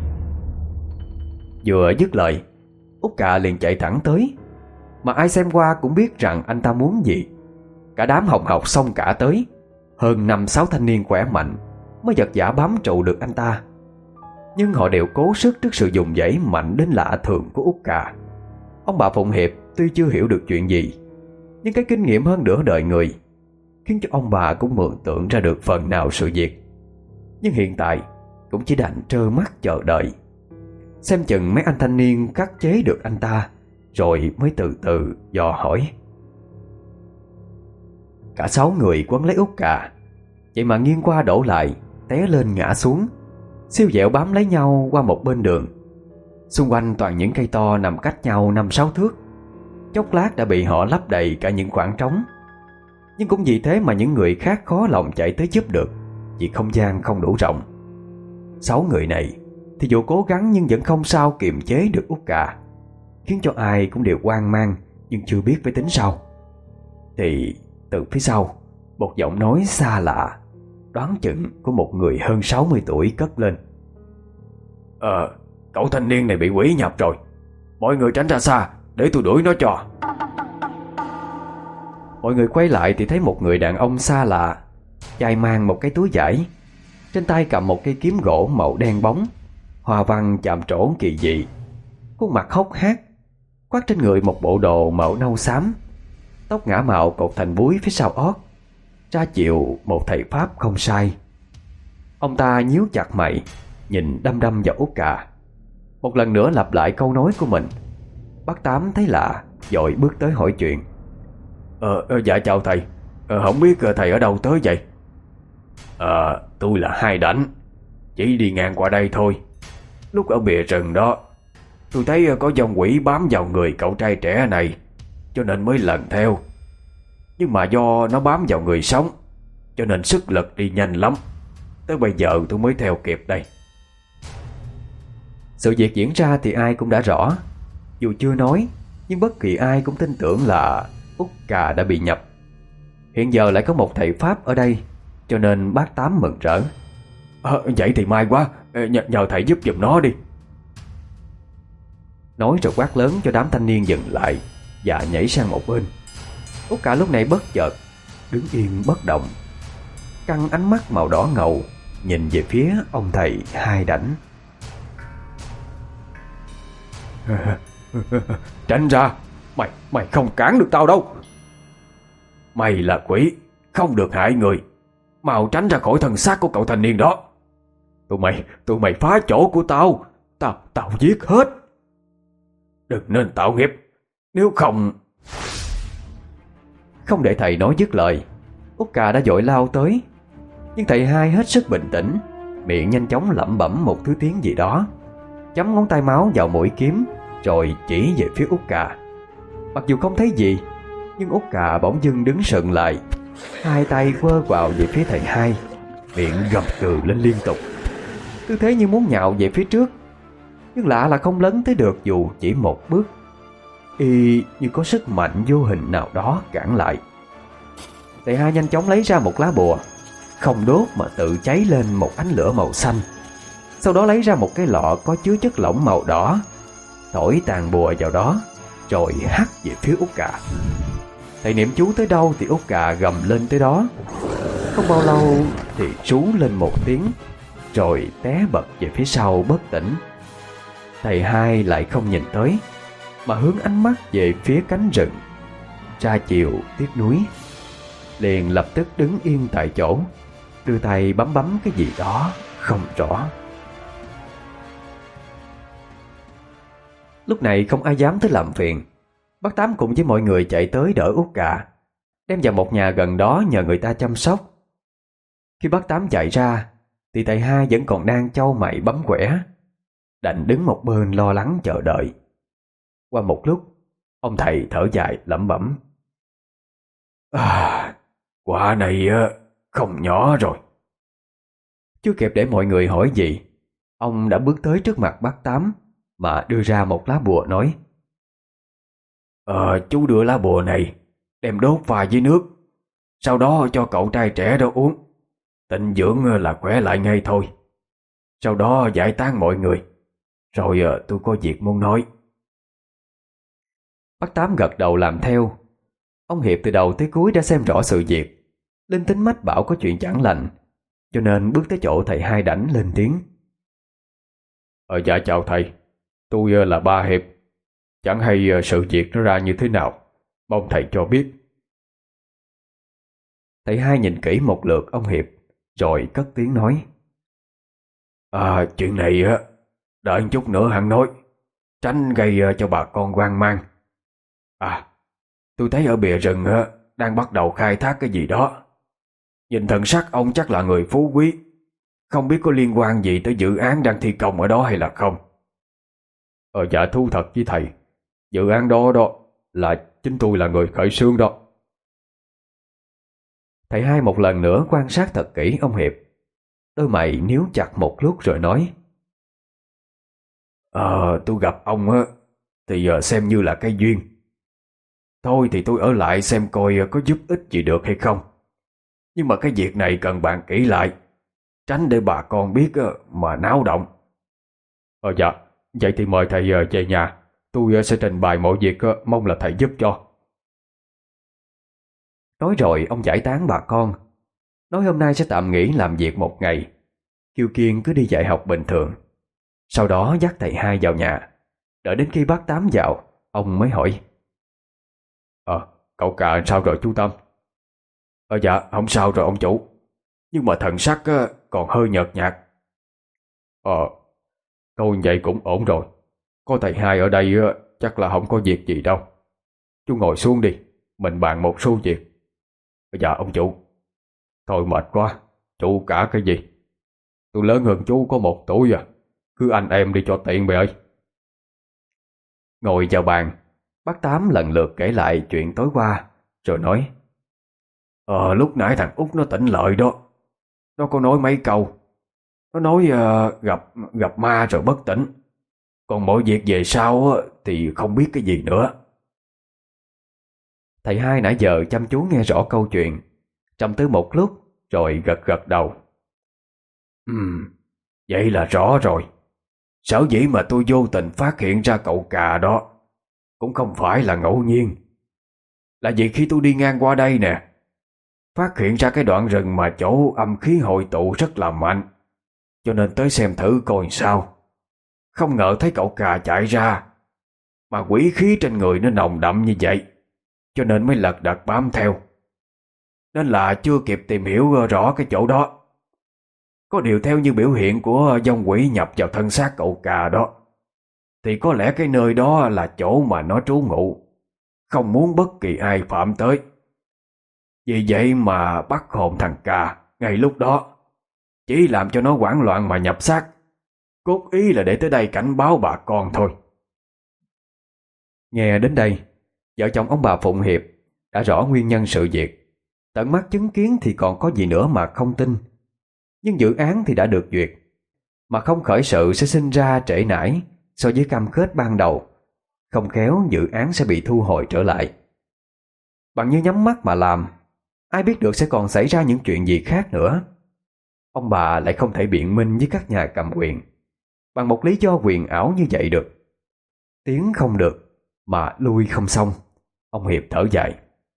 Vừa dứt lời, Út Cà liền chạy thẳng tới, mà ai xem qua cũng biết rằng anh ta muốn gì. Cả đám hồng hộc xông cả tới, hơn năm sáu thanh niên khỏe mạnh mới giật giả bám trụ được anh ta. Nhưng họ đều cố sức trước sự dùng dãy mạnh đến lạ thường của Út Cà. Ông bà Phụng Hiệp tuy chưa hiểu được chuyện gì, nhưng cái kinh nghiệm hơn nửa đời người khiến cho ông bà cũng mường tượng ra được phần nào sự việc. Nhưng hiện tại cũng chỉ đành trơ mắt chờ đợi, xem chừng mấy anh thanh niên khắc chế được anh ta, rồi mới từ từ dò hỏi. Cả sáu người quấn lấy Út Cà, vậy mà nghiêng qua đổ lại, té lên ngã xuống, siêu vẹo bám lấy nhau qua một bên đường. Xung quanh toàn những cây to nằm cách nhau năm sáu thước. Chốc lát đã bị họ lấp đầy cả những khoảng trống. Nhưng cũng vì thế mà những người khác khó lòng chạy tới giúp được, vì không gian không đủ rộng. Sáu người này thì dù cố gắng nhưng vẫn không sao kiềm chế được Út Cà, khiến cho ai cũng đều hoang mang nhưng chưa biết phải tính sao. Thì từ phía sau, một giọng nói xa lạ, đoán chừng của một người hơn sáu mươi tuổi cất lên: Ờ, cậu thanh niên này bị quỷ nhập rồi. Mọi người tránh ra xa để tôi đuổi nó cho. Mọi người quay lại thì thấy một người đàn ông xa lạ, chai mang một cái túi vải, trên tay cầm một cây kiếm gỗ màu đen bóng, hoa văn chạm trổ kỳ dị, khuôn mặt hốc hác, khoác trên người một bộ đồ màu nâu xám, tóc ngả mạo cột thành búi phía sau ót, ra chiều một thầy Pháp không sai. Ông ta nhíu chặt mày, nhìn đăm đăm vào Út Cà, một lần nữa lặp lại câu nói của mình. Bác Tám thấy lạ, vội bước tới hỏi chuyện. Ờ, dạ chào thầy. Ờ, không biết thầy ở đâu tới vậy? Ờ, tôi là Hai Đảnh, chỉ đi ngang qua đây thôi. Lúc ở bìa rừng đó, tôi thấy có dòng quỷ bám vào người cậu trai trẻ này, cho nên mới lần theo. Nhưng mà do nó bám vào người sống, cho nên sức lực đi nhanh lắm. Tới bây giờ tôi mới theo kịp đây. Sự việc diễn ra thì ai cũng đã rõ. Dù chưa nói, nhưng bất kỳ ai cũng tin tưởng là Út Cà đã bị nhập. Hiện giờ lại có một thầy Pháp ở đây, cho nên bác Tám mừng rỡ. À, vậy thì may quá, nhờ, nhờ thầy giúp giùm nó đi. Nói rồi quát lớn cho đám thanh niên dừng lại và nhảy sang một bên. Út Cà lúc này bất chợt đứng yên bất động, căng ánh mắt màu đỏ ngầu nhìn về phía ông thầy Hai Đảnh. Tránh ra, mày mày không cản được tao đâu. Mày là quỷ, không được hại người. Mau tránh ra khỏi thân xác của cậu thanh niên đó. Tụi mày, tụi mày phá chỗ của tao, Tao, tao giết hết. Đừng nên tạo nghiệp, nếu không... Không để thầy nói dứt lời, Út Cà đã vội lao tới. Nhưng thầy Hai hết sức bình tĩnh, miệng nhanh chóng lẩm bẩm một thứ tiếng gì đó, chấm ngón tay máu vào mũi kiếm, rồi chỉ về phía Út Cà. Mặc dù không thấy gì, nhưng Út Cà bỗng dưng đứng sững lại, hai tay quơ quào về phía thầy Hai, miệng gầm gừ lên liên tục, tư thế như muốn nhào về phía trước. Nhưng lạ là không lấn tới được dù chỉ một bước, y như có sức mạnh vô hình nào đó cản lại. Thầy Hai nhanh chóng lấy ra một lá bùa, không đốt mà tự cháy lên một ánh lửa màu xanh. Sau đó lấy ra một cái lọ có chứa chất lỏng màu đỏ, thổi tàn bùa vào đó, rồi hắt về phía Út Cà. Thầy niệm chú tới đâu thì Út Cà gầm lên tới đó. Không bao lâu thì rú lên một tiếng, rồi té bật về phía sau bất tỉnh. Thầy Hai lại không nhìn tới, mà hướng ánh mắt về phía cánh rừng, ra chiều tiếc núi. Liền lập tức đứng yên tại chỗ, đưa tay bấm bấm cái gì đó không rõ. Lúc này không ai dám tới làm phiền. Bác Tám cùng với mọi người chạy tới đỡ Út Cà, đem vào một nhà gần đó nhờ người ta chăm sóc. Khi bác Tám chạy ra thì thầy Hai vẫn còn đang chau mày bấm quẻ, đành đứng một bên lo lắng chờ đợi. Qua một lúc, ông thầy thở dài lẩm bẩm: À, quả này không nhỏ rồi. Chưa kịp để mọi người hỏi gì, ông đã bước tới trước mặt bác Tám mà đưa ra một lá bùa nói: Ờ, chú đưa lá bùa này, đem đốt pha với nước, sau đó cho cậu trai trẻ đó uống. Tịnh dưỡng là khỏe lại ngay thôi. Sau đó giải tán mọi người. Rồi tôi có việc muốn nói. Bác Tám gật đầu làm theo. Ông Hiệp từ đầu tới cuối đã xem rõ sự việc, linh tính mách bảo có chuyện chẳng lành, cho nên bước tới chỗ thầy Hai Đảnh lên tiếng: Ờ dạ chào thầy, tôi là Ba Hiệp. Chẳng hay sự việc nó ra như thế nào, mong thầy cho biết. Thầy Hai nhìn kỹ một lượt ông Hiệp, rồi cất tiếng nói: À, chuyện này á, đợi một chút nữa hẳn nói, tránh gây cho bà con hoang mang. À, tôi thấy ở bìa rừng á, đang bắt đầu khai thác cái gì đó. Nhìn thần sắc ông chắc là người phú quý, Không biết có liên quan gì tới dự án đang thi công ở đó hay là không? Ờ dạ thú thật với thầy, dự án đó đó là chính tôi là người khởi xướng đó. Thầy hai một lần nữa quan sát thật kỹ ông Hiệp. Đôi mày níu chặt một lúc rồi nói: Ờ tôi gặp ông á thì giờ xem như là cái duyên. Thôi thì tôi ở lại xem coi có giúp ích gì được hay không. Nhưng mà cái việc này cần bàn kỹ lại, tránh để bà con biết mà náo động. Ờ dạ, vậy thì mời thầy về nhà. Tôi sẽ trình bày mọi việc, mong là thầy giúp cho. Nói rồi ông giải tán bà con, nói hôm nay sẽ tạm nghỉ làm việc một ngày, kêu Kiên cứ đi dạy học bình thường. Sau đó dắt thầy hai vào nhà. Đợi đến khi bác Tám vào, ông mới hỏi: Ờ, cậu cả sao rồi chú Tâm? Ờ dạ, không sao rồi ông chủ. Nhưng mà thần sắc á, còn hơi nhợt nhạt. Ờ, tôi vậy cũng ổn rồi. Có thầy hai ở đây á, chắc là không có việc gì đâu. Chú ngồi xuống đi, mình bàn một số việc. Dạ ông chủ. Thôi mệt quá, chú cả cái gì? Tôi lớn hơn chú có một tuổi à. Cứ anh em đi cho tiện mày ơi. Ngồi vào bàn, bác Tám lần lượt kể lại chuyện tối qua, rồi nói: Ờ lúc nãy thằng Út nó tỉnh lợi đó. Nó có nói mấy câu. Nó nói uh, gặp gặp ma rồi bất tỉnh. Còn mọi việc về sau uh, thì không biết cái gì nữa. Thầy hai nãy giờ chăm chú nghe rõ câu chuyện, trầm tư một lúc rồi gật gật đầu. Ừm, vậy là rõ rồi. Sở dĩ mà tôi vô tình phát hiện ra cậu cà đó cũng không phải là ngẫu nhiên. Là vì khi tôi đi ngang qua đây nè, phát hiện ra cái đoạn rừng mà chỗ âm khí hội tụ rất là mạnh, cho nên tới xem thử coi sao. Không ngờ thấy cậu cà chạy ra, mà quỷ khí trên người nó nồng đậm như vậy, cho nên mới lật đật bám theo. Nên là chưa kịp tìm hiểu rõ cái chỗ đó. Có điều theo như biểu hiện của dông quỷ nhập vào thân xác cậu cà đó, thì có lẽ cái nơi đó là chỗ mà nó trú ngụ, không muốn bất kỳ ai phạm tới. Vì vậy mà bắt hồn thằng cà ngay lúc đó, chỉ làm cho nó hoảng loạn mà nhập xác, cốt ý là để tới đây cảnh báo bà con thôi. Nghe đến đây, vợ chồng ông bà Phụng Hiệp đã rõ nguyên nhân sự việc. Tận mắt chứng kiến thì còn có gì nữa mà không tin. Nhưng dự án thì đã được duyệt, mà không khởi sự sẽ sinh ra trễ nải so với cam kết ban đầu. Không khéo dự án sẽ bị thu hồi trở lại. Bằng như nhắm mắt mà làm, ai biết được sẽ còn xảy ra những chuyện gì khác nữa. Ông bà lại không thể biện minh với các nhà cầm quyền bằng một lý do quyền ảo như vậy được. Tiến không được mà lui không xong. Ông Hiệp thở dài.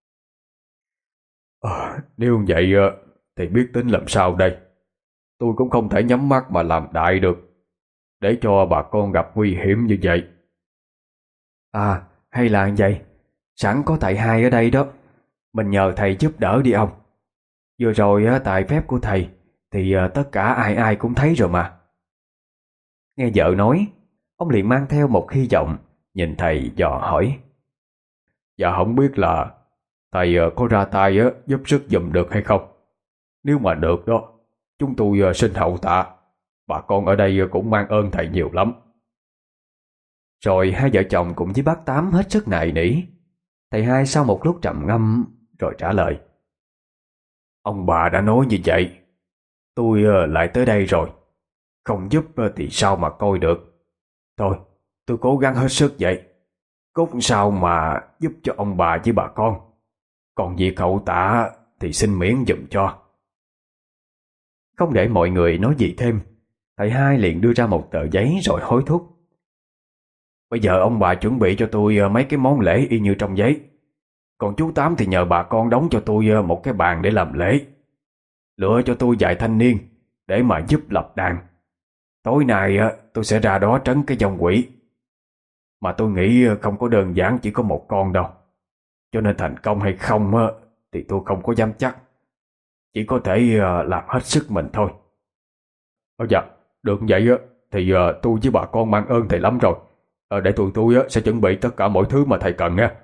Ờ, nếu vậy thì biết tính làm sao đây? Tôi cũng không thể nhắm mắt mà làm đại được, để cho bà con gặp nguy hiểm như vậy. À, hay là vậy, sẵn có thầy hai ở đây đó, mình nhờ thầy giúp đỡ đi ông. Vừa rồi tài phép của thầy thì tất cả ai ai cũng thấy rồi mà. Nghe vợ nói, ông liền mang theo một hy vọng, nhìn thầy dò hỏi: Dạ không biết là thầy có ra tay giúp sức giùm được hay không? Nếu mà được đó, chúng tôi xin hậu tạ. Bà con ở đây cũng mang ơn thầy nhiều lắm. Rồi hai vợ chồng cùng với bác Tám hết sức nài nỉ. Thầy hai sau một lúc trầm ngâm rồi trả lời: Ông bà đã nói như vậy, tôi lại tới đây rồi. Không giúp thì sao mà coi được. Thôi, tôi cố gắng hết sức vậy. Cốt sao mà giúp cho ông bà với bà con. Còn việc hậu tạ thì xin miễn giùm cho. Không để mọi người nói gì thêm, thầy hai liền đưa ra một tờ giấy rồi hối thúc: Bây giờ ông bà chuẩn bị cho tôi mấy cái món lễ y như trong giấy. Còn chú Tám thì nhờ bà con đóng cho tôi một cái bàn để làm lễ. Lựa cho tôi vài thanh niên để mà giúp lập đàn. Tối nay tôi sẽ ra đó trấn cái dòng quỷ. Mà tôi nghĩ không có đơn giản chỉ có một con đâu. Cho nên thành công hay không thì tôi không có dám chắc. Chỉ có thể làm hết sức mình thôi. Ờ dạ, được vậy thì tôi với bà con mang ơn thầy lắm rồi. Để tụi tôi sẽ chuẩn bị tất cả mọi thứ mà thầy cần nha.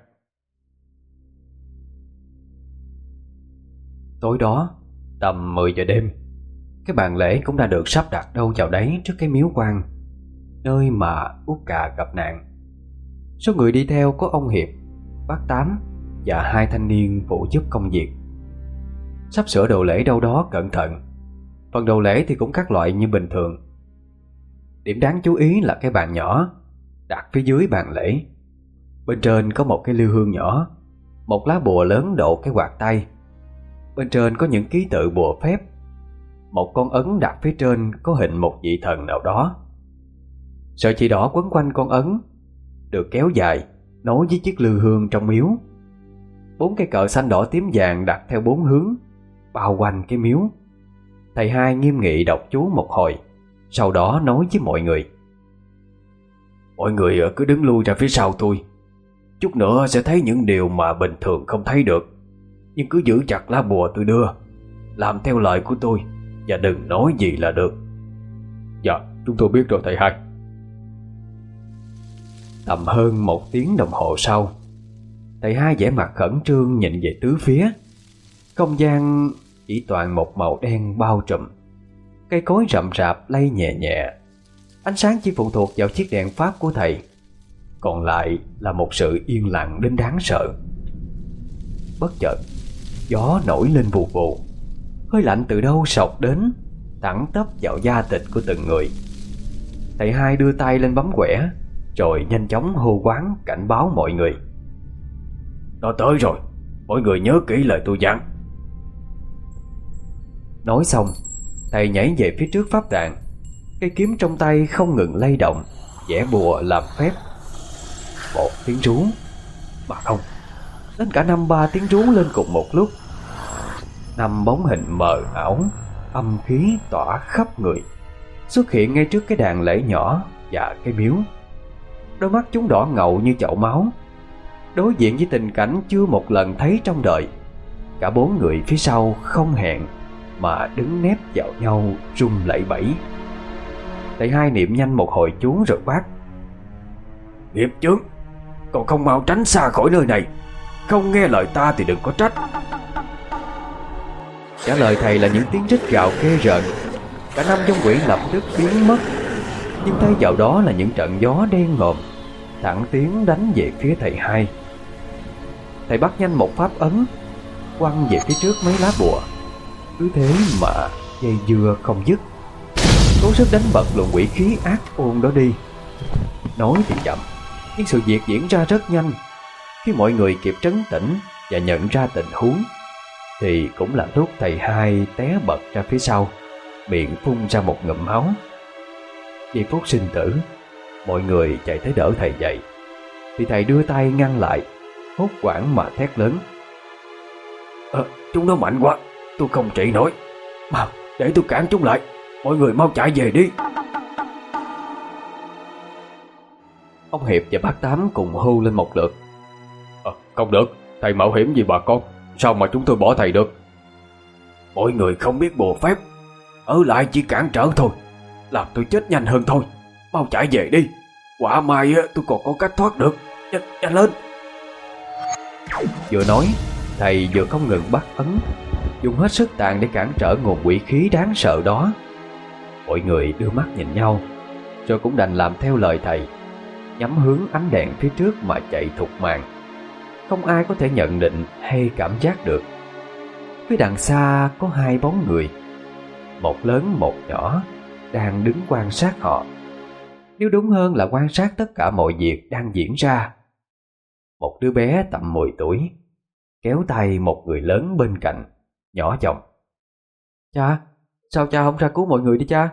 Tối đó, tầm mười giờ đêm, Cái bàn lễ cũng đã được sắp đặt đâu vào đấy trước cái miếu quan, nơi mà Út Cà gặp nạn. Số người đi theo có ông Hiệp, bác Tám và hai thanh niên phụ giúp công việc. Sắp sửa đồ lễ đâu đó cẩn thận. Phần đồ lễ thì cũng các loại như bình thường. Điểm đáng chú ý là cái bàn nhỏ đặt phía dưới bàn lễ. Bên trên có một cái lư hương nhỏ, một lá bùa lớn độ cái quạt tay. Bên trên có những ký tự bùa phép. Một con ấn đặt phía trên có hình một vị thần nào đó. Sợi chỉ đỏ quấn quanh con ấn được kéo dài nối với chiếc lư hương trong miếu. Bốn cây cờ xanh đỏ tím vàng đặt theo bốn hướng bao quanh cái miếu. Thầy Hai nghiêm nghị đọc chú một hồi, sau đó nói với mọi người: Mọi người cứ đứng lui ra phía sau tôi. Chút nữa sẽ thấy những điều mà bình thường không thấy được. Nhưng cứ giữ chặt lá bùa tôi đưa, làm theo lời của tôi và đừng nói gì là được. Dạ, chúng tôi biết rồi thầy Hai. Tầm hơn một tiếng đồng hồ sau, thầy Hai vẻ mặt khẩn trương nhìn về tứ phía. Không gian chỉ toàn một màu đen bao trùm. Cây cối rậm rạp lay nhẹ nhẹ. Ánh sáng chỉ phụ thuộc vào chiếc đèn pháp của thầy, còn lại là một sự yên lặng đến đáng sợ. Bất chợt, gió nổi lên vù vù. Hơi lạnh từ đâu sộc đến, thẳng tấp vào da thịt của từng người. Thầy Hai đưa tay lên bấm quẻ, rồi nhanh chóng hô quán cảnh báo mọi người: Nó tới rồi, mọi người nhớ kỹ lời tôi dặn. Nói xong, thầy nhảy về phía trước pháp đàn. Cây kiếm trong tay không ngừng lay động, vẽ bùa làm phép. Một tiếng rú, mà không, đến cả năm ba tiếng rú lên cùng một lúc. Năm bóng hình mờ ảo, âm khí tỏa khắp người, xuất hiện ngay trước cái đàn lễ nhỏ và cái miếu. Đôi mắt chúng đỏ ngầu như chậu máu. Đối diện với tình cảnh chưa một lần thấy trong đời, cả bốn người phía sau không hẹn mà đứng nép vào nhau run lẩy bẩy. Thầy Hai niệm nhanh một hồi chú rồi quát: Nghiệp chướng, còn không mau tránh xa khỏi nơi này. Không nghe lời ta thì đừng có trách. Trả lời thầy là những tiếng rít gào ghê rợn. Cả năm trong quỷ lập tức biến mất. Nhưng thay vào đó là những trận gió đen ngòm thẳng tiến đánh về phía thầy Hai. Thầy bắt nhanh một pháp ấn, quăng về phía trước mấy lá bùa. Cứ thế mà dây dưa không dứt, cố sức đánh bật luồng quỷ khí ác ôn đó đi. Nói thì chậm, nhưng sự việc diễn ra rất nhanh. Khi mọi người kịp trấn tĩnh và nhận ra tình huống, thì cũng là lúc thầy Hai té bật ra phía sau, miệng phun ra một ngụm máu. Giây phút sinh tử, mọi người chạy tới đỡ thầy dậy, thì thầy đưa tay ngăn lại, hốt hoảng mà thét lớn: à, Chúng nó mạnh quá, tôi không trị nổi. Mà để tôi cản chúng lại. Mọi người mau chạy về đi. Ông Hiệp và bác Tám cùng hô lên một lượt: à, Không được, thầy mạo hiểm vì bà con, sao mà chúng tôi bỏ thầy được? Mọi người không biết bùa phép, ở lại chỉ cản trở thôi, làm tôi chết nhanh hơn thôi. Mau chạy về đi, quả mai tôi còn có cách thoát được. Nhanh, nhanh lên. Vừa nói, thầy vừa không ngừng bắt ấn, dùng hết sức tàn để cản trở nguồn quỷ khí đáng sợ đó. Mọi người đưa mắt nhìn nhau, rồi cũng đành làm theo lời thầy, nhắm hướng ánh đèn phía trước mà chạy thục mạng. Không ai có thể nhận định hay cảm giác được. Phía đằng xa có hai bóng người, một lớn một nhỏ, đang đứng quan sát họ. Nếu đúng hơn là quan sát tất cả mọi việc đang diễn ra. Một đứa bé tầm mười tuổi kéo tay một người lớn bên cạnh, nhỏ giọng: Cha, sao cha không ra cứu mọi người đi cha?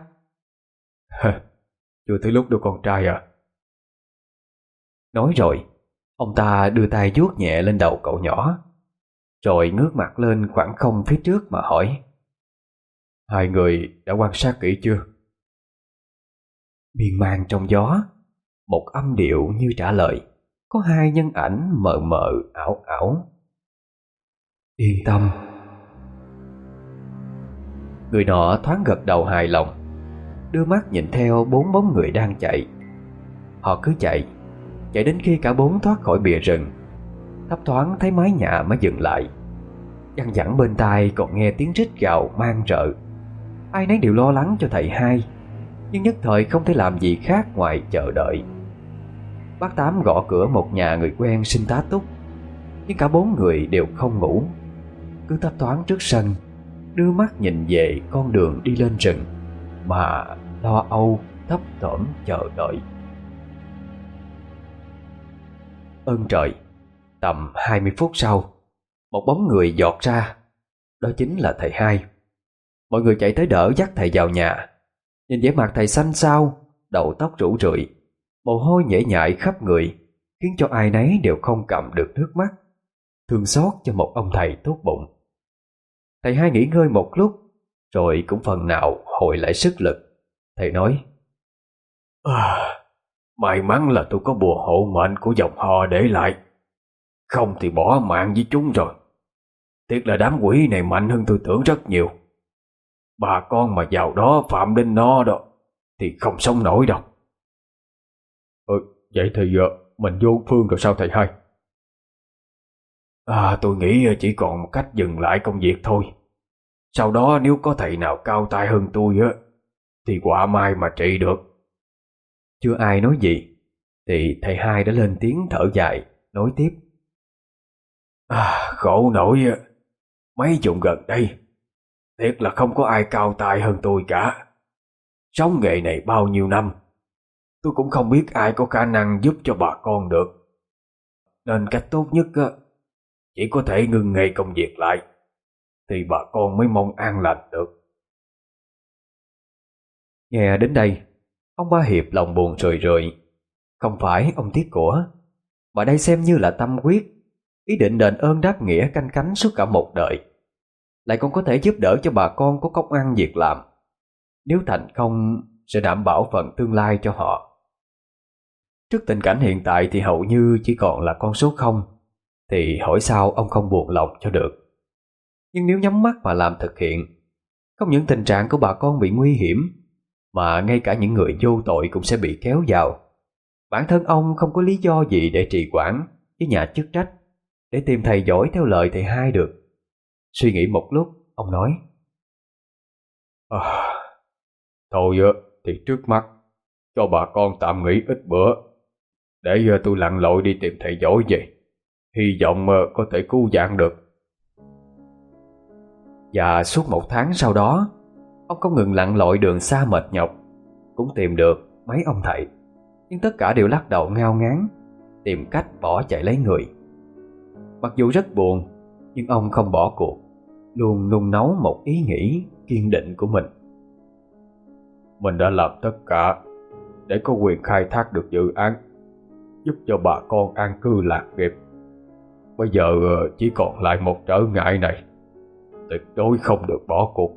Chưa tới lúc đâu con trai à. Nói rồi, ông ta đưa tay vuốt nhẹ lên đầu cậu nhỏ, rồi ngước mặt lên khoảng không phía trước mà hỏi: Hai người đã quan sát kỹ chưa? Miên man trong gió, một âm điệu như trả lời, có hai nhân ảnh mờ mờ ảo ảo: Yên tâm. Người nọ thoáng gật đầu hài lòng, đưa mắt nhìn theo bốn bóng người đang chạy. Họ cứ chạy, chạy đến khi cả bốn thoát khỏi bìa rừng, thấp thoáng thấy mái nhà mới dừng lại. Văng vẳng bên tai còn nghe tiếng rít gào man rợ. Ai nấy đều lo lắng cho thầy hai, nhưng nhất thời không thể làm gì khác ngoài chờ đợi. Bác Tám gõ cửa một nhà người quen xin tá túc, nhưng cả bốn người đều không ngủ, cứ thấp thoáng trước sân, đưa mắt nhìn về con đường đi lên rừng mà lo âu thấp thỏm chờ đợi. Ơn trời, tầm hai mươi phút sau, một bóng người giọt ra. Đó chính là thầy hai. Mọi người chạy tới đỡ dắt thầy vào nhà. Nhìn vẻ mặt thầy xanh xao, đầu tóc rủ rượi, mồ hôi nhễ nhại khắp người, khiến cho ai nấy đều không cầm được nước mắt, thương xót cho một ông thầy tốt bụng. Thầy hai nghỉ ngơi một lúc, rồi cũng phần nào hồi lại sức lực. Thầy nói: à, May mắn là tôi có bùa hộ mệnh của dòng họ để lại, không thì bỏ mạng với chúng rồi. Tiếc là đám quỷ này mạnh hơn tôi tưởng rất nhiều. Bà con mà vào đó phạm đến nó đó thì không sống nổi đâu. Ừ, vậy thì uh, mình vô phương rồi sao thầy hai? À, tôi nghĩ chỉ còn một cách dừng lại công việc thôi. Sau đó nếu có thầy nào cao tay hơn tôi á, thì quả mai mà trị được. Chưa ai nói gì thì thầy hai đã lên tiếng thở dài, nói tiếp: À, khổ nổi mấy chục gần đây, thiệt là không có ai cao tay hơn tôi cả. Sống nghề này bao nhiêu năm, tôi cũng không biết ai có khả năng giúp cho bà con được. Nên cách tốt nhất á, chỉ có thể ngừng nghề công việc lại, thì bà con mới mong an lành được. Nghe đến đây, ông Ba Hiệp lòng buồn rười rượi. Không phải ông tiếc của, mà đây xem như là tâm quyết, ý định đền ơn đáp nghĩa canh cánh suốt cả một đời, lại còn có thể giúp đỡ cho bà con có công ăn việc làm. Nếu thành công sẽ đảm bảo phần tương lai cho họ. Trước tình cảnh hiện tại thì hầu như chỉ còn là con số không, thì hỏi sao ông không buồn lòng cho được. Nhưng nếu nhắm mắt mà làm thực hiện, không những tình trạng của bà con bị nguy hiểm, mà ngay cả những người vô tội cũng sẽ bị kéo vào. Bản thân ông không có lý do gì để trì hoãn với nhà chức trách, để tìm thầy giỏi theo lời thầy hai được. Suy nghĩ một lúc, ông nói: à, Thôi thì trước mắt cho bà con tạm nghỉ ít bữa, để tôi lặn lội đi tìm thầy giỏi về, hy vọng có thể cứu vãn được. Và suốt một tháng sau đó, ông không ngừng lặn lội đường xa mệt nhọc, cũng tìm được mấy ông thầy, nhưng tất cả đều lắc đầu ngao ngán, tìm cách bỏ chạy lấy người. Mặc dù rất buồn, nhưng ông không bỏ cuộc, luôn nung nấu một ý nghĩ kiên định của mình. Mình đã làm tất cả để có quyền khai thác được dự án, giúp cho bà con an cư lạc nghiệp. Bây giờ chỉ còn lại một trở ngại này, tuyệt đối không được bỏ cuộc.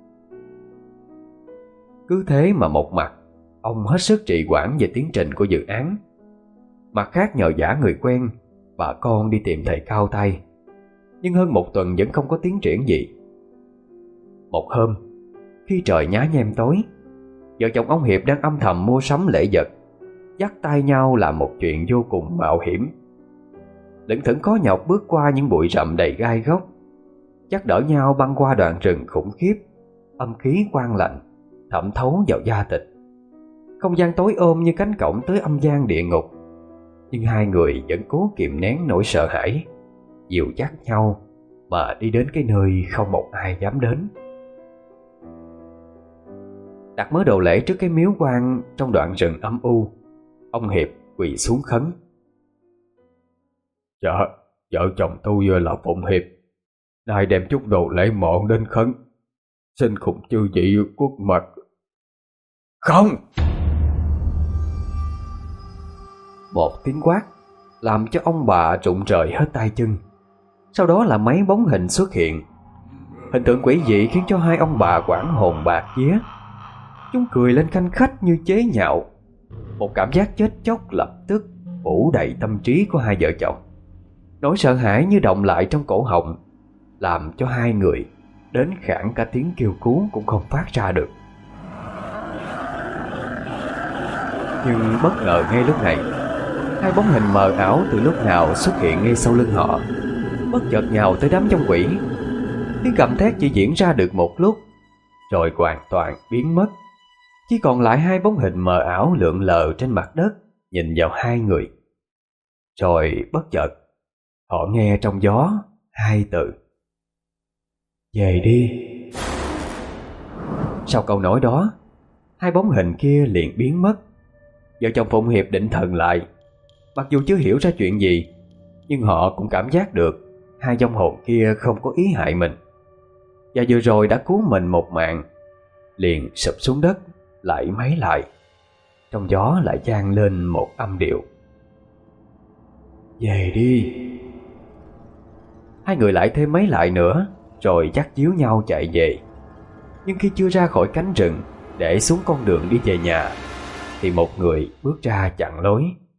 Cứ thế mà một mặt ông hết sức trì hoãn về tiến trình của dự án, mặt khác nhờ vả người quen, bà con đi tìm thầy cao tay. Nhưng hơn một tuần vẫn không có tiến triển gì. Một hôm, khi trời nhá nhem tối, vợ chồng ông Hiệp đang âm thầm mua sắm lễ vật, dắt tay nhau làm một chuyện vô cùng mạo hiểm. Lững thững khó nhọc bước qua những bụi rậm đầy gai góc, dắt đỡ nhau băng qua đoạn rừng khủng khiếp, âm khí quang lạnh thẩm thấu vào da thịt. Không gian tối ôm như cánh cổng tới âm gian địa ngục, nhưng hai người vẫn cố kìm nén nỗi sợ hãi, dìu dắt nhau mà đi đến cái nơi không một ai dám đến. Đặt mớ đồ lễ trước cái miếu quan trong đoạn rừng âm u, ông Hiệp quỳ xuống khấn: Dạ, vợ chồng tôi là Phụng Hiệp, nay đem chút đồ lễ mọn đến khấn, xin khủng chư vị quốc mật. Không! Một tiếng quát làm cho ông bà rụng rời hết tay chân. Sau đó là mấy bóng hình xuất hiện. Hình tượng quỷ dị khiến cho hai ông bà quảng hồn bạc vía. Chúng cười lên khanh khách như chế nhạo. Một cảm giác chết chóc lập tức phủ đầy tâm trí của hai vợ chồng. Nỗi sợ hãi như động lại trong cổ họng, làm cho hai người đến khản cả tiếng kêu cứu cũng không phát ra được. Nhưng bất ngờ ngay lúc này, hai bóng hình mờ ảo từ lúc nào xuất hiện ngay sau lưng họ, bất chợt nhào tới đám trong quỷ. Tiếng gầm thét chỉ diễn ra được một lúc, rồi hoàn toàn biến mất. Chỉ còn lại hai bóng hình mờ ảo lượn lờ trên mặt đất nhìn vào hai người. Rồi bất chợt họ nghe trong gió hai từ: về đi. Sau câu nói đó, hai bóng hình kia liền biến mất. Vợ chồng Phụng Hiệp định thần lại. Mặc dù chưa hiểu ra chuyện gì, nhưng họ cũng cảm giác được hai vong hồn kia không có ý hại mình, và vừa rồi đã cứu mình một mạng. Liền sụp xuống đất, lại máy lại. Trong gió lại vang lên một âm điệu: về đi. Hai người lại thêm mấy lại nữa, rồi dắt díu nhau chạy về. Nhưng khi chưa ra khỏi cánh rừng để xuống con đường đi về nhà, thì một người bước ra chặn lối.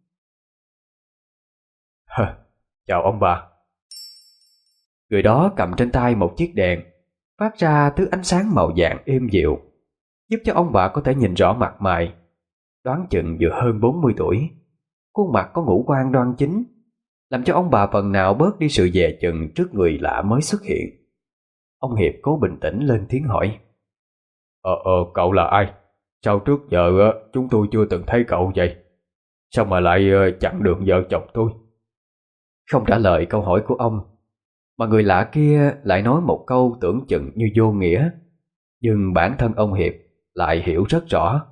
Hờ, chào ông bà. Người đó cầm trên tay một chiếc đèn, phát ra thứ ánh sáng màu vàng êm dịu, giúp cho ông bà có thể nhìn rõ mặt mày. Đoán chừng vừa hơn bốn mươi tuổi, khuôn mặt có ngũ quan đoan chính, làm cho ông bà phần nào bớt đi sự dè chừng trước người lạ mới xuất hiện. Ông Hiệp cố bình tĩnh lên tiếng hỏi: Ờ, ờ, cậu là ai? Sao trước giờ chúng tôi chưa từng thấy cậu vậy? Sao mà lại chặn đường vợ chồng tôi? Không trả lời câu hỏi của ông, mà người lạ kia lại nói một câu tưởng chừng như vô nghĩa, nhưng bản thân ông Hiệp lại hiểu rất rõ.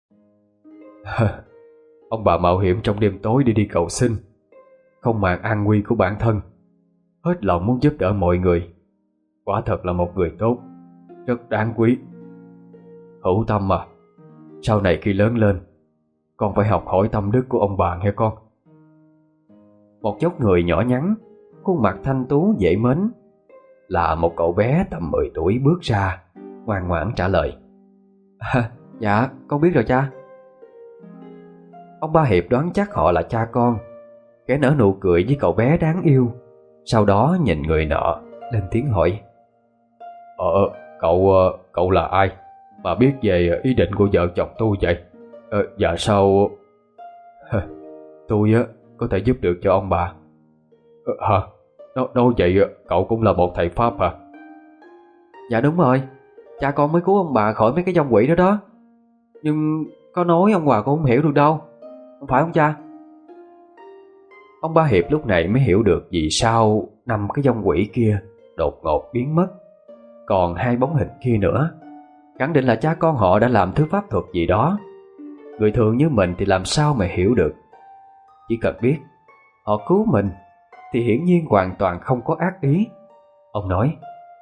Ông bà mạo hiểm trong đêm tối đi đi cầu xin, không màng an nguy của bản thân, hết lòng muốn giúp đỡ mọi người. Quả thật là một người tốt, rất đáng quý. Hữu Tâm à, sau này khi lớn lên, con phải học hỏi tâm đức của ông bà nghe con. Một dốc người nhỏ nhắn, khuôn mặt thanh tú dễ mến, là một cậu bé tầm mười tuổi bước ra, ngoan ngoãn trả lời: à, dạ con biết rồi cha. Ông Ba Hiệp đoán chắc họ là cha con, khẽ nở nụ cười với cậu bé đáng yêu. Sau đó nhìn người nọ lên tiếng hỏi: Ờ, cậu, cậu là ai mà biết về ý định của vợ chồng tôi vậy? Ờ, dạ sao... Tôi á có thể giúp được cho ông bà. Ờ, hả? Nói, nói vậy cậu cũng là một thầy Pháp hả? Dạ đúng rồi, cha con mới cứu ông bà khỏi mấy cái vong quỷ đó đó. Nhưng có nói ông bà cũng không hiểu được đâu, không phải không cha? Ông Ba Hiệp lúc này mới hiểu được vì sao năm cái vong quỷ kia đột ngột biến mất. Còn hai bóng hình kia nữa, khẳng định là cha con họ đã làm thứ pháp thuật gì đó. Người thường như mình thì làm sao mà hiểu được. Chỉ cần biết họ cứu mình thì hiển nhiên hoàn toàn không có ác ý. Ông nói: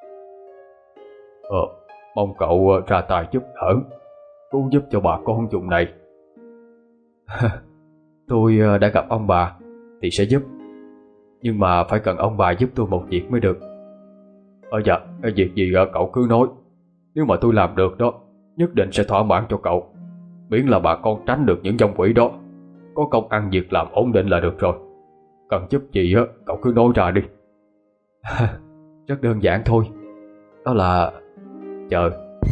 Ờ, mong cậu ra tay giúp đỡ, cứu giúp cho bà con vùng này. Tôi đã gặp ông bà thì sẽ giúp, nhưng mà phải cần ông bà giúp tôi một việc mới được. Ờ dạ, việc gì cậu cứ nói. Nếu mà tôi làm được đó, nhất định sẽ thỏa mãn cho cậu. Miễn là bà con tránh được những vong quỷ đó, có công ăn việc làm ổn định là được rồi. Cần giúp gì á, cậu cứ nói ra đi. Rất đơn giản thôi, đó là chờ.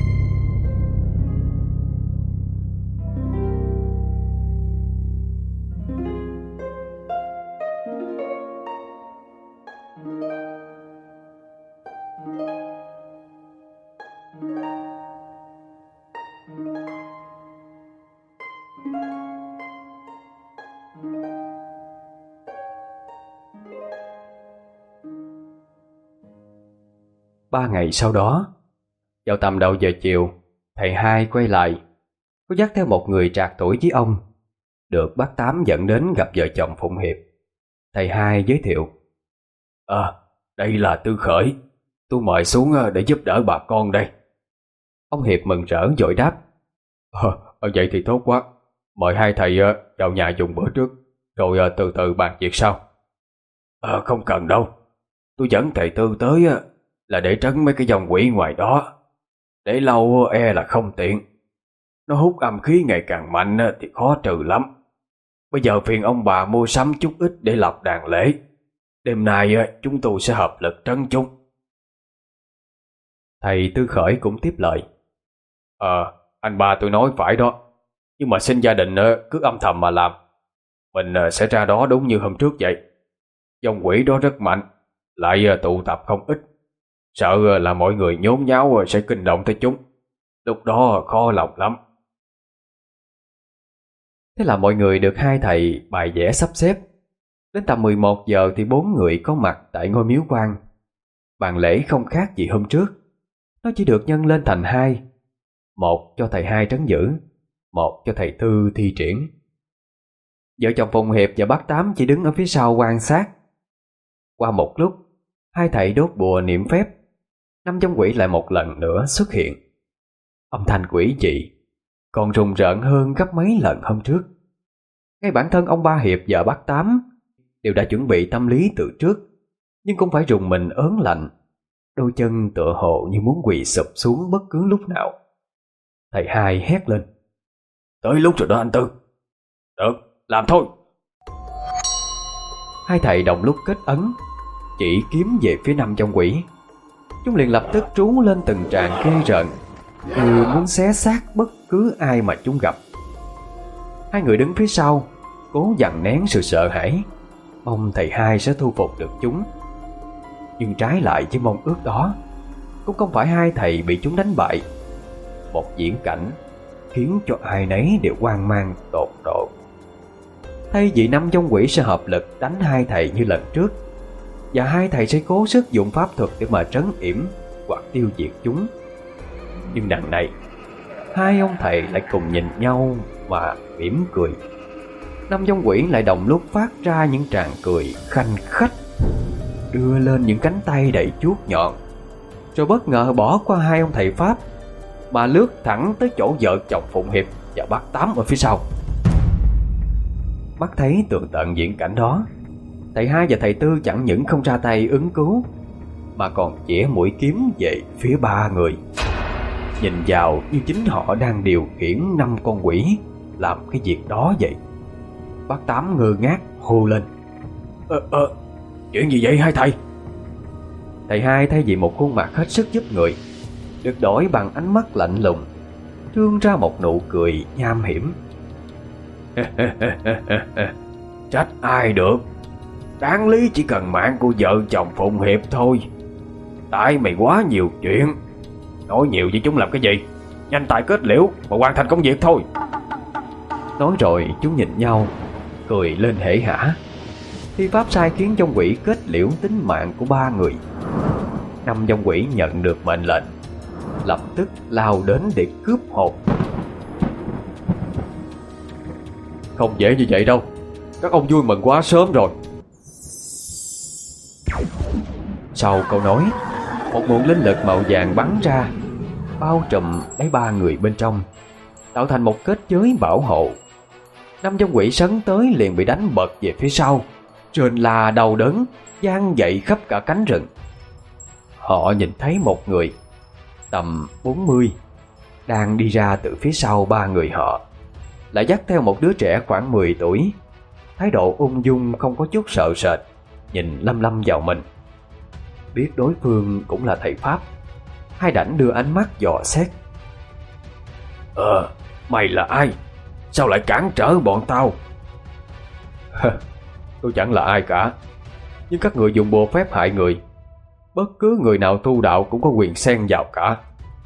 Ba ngày sau đó, vào tầm đầu giờ chiều, thầy Hai quay lại, có dắt theo một người trạc tuổi với ông, được bác Tám dẫn đến gặp vợ chồng Phụng Hiệp. Thầy Hai giới thiệu: À, đây là Tư Khởi, tôi mời xuống để giúp đỡ bà con đây. Ông Hiệp mừng rỡ vội đáp: Ờ, vậy thì tốt quá. Mời hai thầy vào nhà dùng bữa trước, rồi từ từ bàn việc sau. Ờ, không cần đâu. Tôi dẫn thầy Tư tới là để trấn mấy cái vong quỷ ngoài đó. Để lâu e là không tiện. Nó hút âm khí ngày càng mạnh thì khó trừ lắm. Bây giờ phiền ông bà mua sắm chút ít để lập đàn lễ. Đêm nay chúng tôi sẽ hợp lực trấn chúng. Thầy Tư Khởi cũng tiếp lời: Ờ, anh ba tôi nói phải đó. Nhưng mà xin gia đình cứ âm thầm mà làm. Mình sẽ ra đó đúng như hôm trước vậy. Vong quỷ đó rất mạnh, lại tụ tập không ít. Sợ là mọi người nhốn nháo sẽ kinh động tới chúng. Lúc đó khó lòng lắm. Thế là mọi người được hai thầy bài vẽ sắp xếp. Đến tầm mười một giờ thì bốn người có mặt tại ngôi miếu quan. Bàn lễ không khác gì hôm trước. Nó chỉ được nhân lên thành hai. Một cho thầy hai trấn giữ, một cho thầy Tư thi triển. Vợ chồng Phùng Hiệp và bác Tám chỉ đứng ở phía sau quan sát. Qua một lúc, hai thầy đốt bùa niệm phép. Năm trong quỷ lại một lần nữa xuất hiện. Âm thanh quỷ dị còn rùng rợn hơn gấp mấy lần hôm trước. Ngay bản thân ông Ba Hiệp và bác Tám đều đã chuẩn bị tâm lý từ trước, nhưng cũng phải rùng mình ớn lạnh. Đôi chân tựa hồ như muốn quỳ sụp xuống bất cứ lúc nào. Thầy hai hét lên: Tới lúc rồi đó anh Tư. Được, làm thôi. Hai thầy đồng lúc kết ấn, chỉ kiếm về phía năm trong quỷ. Chúng liền lập tức trú lên từng tràng ghê rợn, như muốn xé xác bất cứ ai mà chúng gặp. Hai người đứng phía sau cố dằn nén sự sợ hãi, mong thầy hai sẽ thu phục được chúng. Nhưng trái lại với mong ước đó, cũng không phải hai thầy bị chúng đánh bại. Một diễn cảnh khiến cho ai nấy đều hoang mang tột độ. Thay vì năm trong quỷ sẽ hợp lực đánh hai thầy như lần trước, và hai thầy sẽ cố sức dùng pháp thuật để mà trấn yểm hoặc tiêu diệt chúng, nhưng đằng này hai ông thầy lại cùng nhìn nhau mà mỉm cười. Năm trong quỷ lại đồng lúc phát ra những tràng cười khanh khách, đưa lên những cánh tay đầy chuốt nhọn, rồi bất ngờ bỏ qua hai ông thầy pháp mà lướt thẳng tới chỗ vợ chồng Phụng Hiệp và bác Tám ở phía sau. Mắt thấy tường tận diễn cảnh đó, thầy hai và thầy Tư chẳng những không ra tay ứng cứu, mà còn chĩa mũi kiếm về phía ba người. Nhìn vào như chính họ đang điều khiển năm con quỷ làm cái việc đó vậy. Bác Tám ngơ ngác hô lên: Ờ, ờ, chuyện gì vậy hai thầy? Thầy hai thay vì một khuôn mặt hết sức giúp người, được đổi bằng ánh mắt lạnh lùng, trương ra một nụ cười nham hiểm. Trách ai được, đáng lý chỉ cần mạng của vợ chồng Phụng Hiệp thôi. Tại mày quá nhiều chuyện, nói nhiều với chúng làm cái gì? Nhanh tài kết liễu mà hoàn thành công việc thôi. Nói rồi chúng nhìn nhau, cười lên hể hả. Thi pháp sai khiến trong quỷ kết liễu tính mạng của ba người. Năm trong quỷ nhận được mệnh lệnh, lập tức lao đến để cướp hồn. Không dễ như vậy đâu, các ông vui mừng quá sớm rồi. Sau câu nói, một nguồn linh lực màu vàng bắn ra, bao trùm lấy ba người bên trong, tạo thành một kết giới bảo hộ. Năm trong quỷ sấn tới liền bị đánh bật về phía sau, trên là đau đớn vang dậy khắp cả cánh rừng. Họ nhìn thấy một người tầm bốn mươi đang đi ra từ phía sau ba người họ, lại dắt theo một đứa trẻ khoảng mười tuổi, thái độ ung dung không có chút sợ sệt, nhìn lâm lâm vào mình. Biết đối phương cũng là thầy pháp, hai đảnh đưa ánh mắt dò xét. Ờ, mày là ai? Sao lại cản trở bọn tao? Tôi chẳng là ai cả, nhưng các người dùng bùa phép hại người, bất cứ người nào tu đạo cũng có quyền xen vào cả.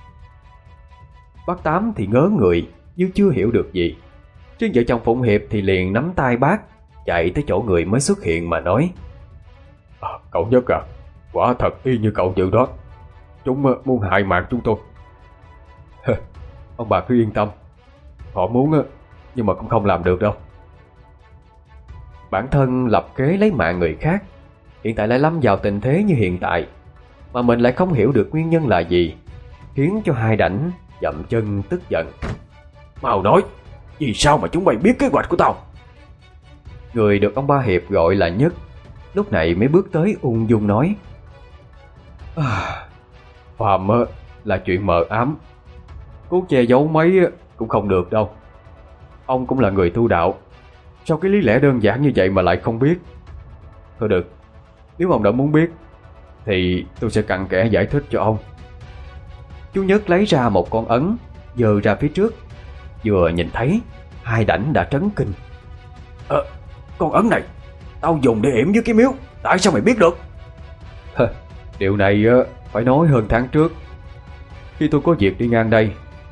Bác Tám thì ngớ người như chưa hiểu được gì. Riêng vợ chồng Phụng Hiệp thì liền nắm tay bác, chạy tới chỗ người mới xuất hiện mà nói: à, Cậu Nhất à, quả thật y như cậu dự đó, chúng muốn hại mạng chúng tôi. Ông bà cứ yên tâm, họ muốn nhưng mà cũng không làm được đâu. Bản thân lập kế lấy mạng người khác, hiện tại lại lâm vào tình thế như hiện tại, mà mình lại không hiểu được nguyên nhân là gì, khiến cho hai đảnh dậm chân tức giận. Mau nói, vì sao mà chúng mày biết kế hoạch của tao? Người được ông Ba Hiệp gọi là Nhất lúc này mới bước tới ung dung nói: à, Phàm là chuyện mờ ám, cố che giấu mấy cũng không được đâu. Ông cũng là người tu đạo, sao cái lý lẽ đơn giản như vậy mà lại không biết? Thôi được, nếu ông đã muốn biết thì tôi sẽ cặn kẽ giải thích cho ông. Chú Nhất lấy ra một con ấn, giơ ra phía trước. Vừa nhìn thấy, hai đảnh đã trấn kinh. Ờ, con ấn này tao dùng để yểm dưới cái miếu, tại sao mày biết được? Điều này phải nói hơn tháng trước, khi tôi có việc đi ngang đây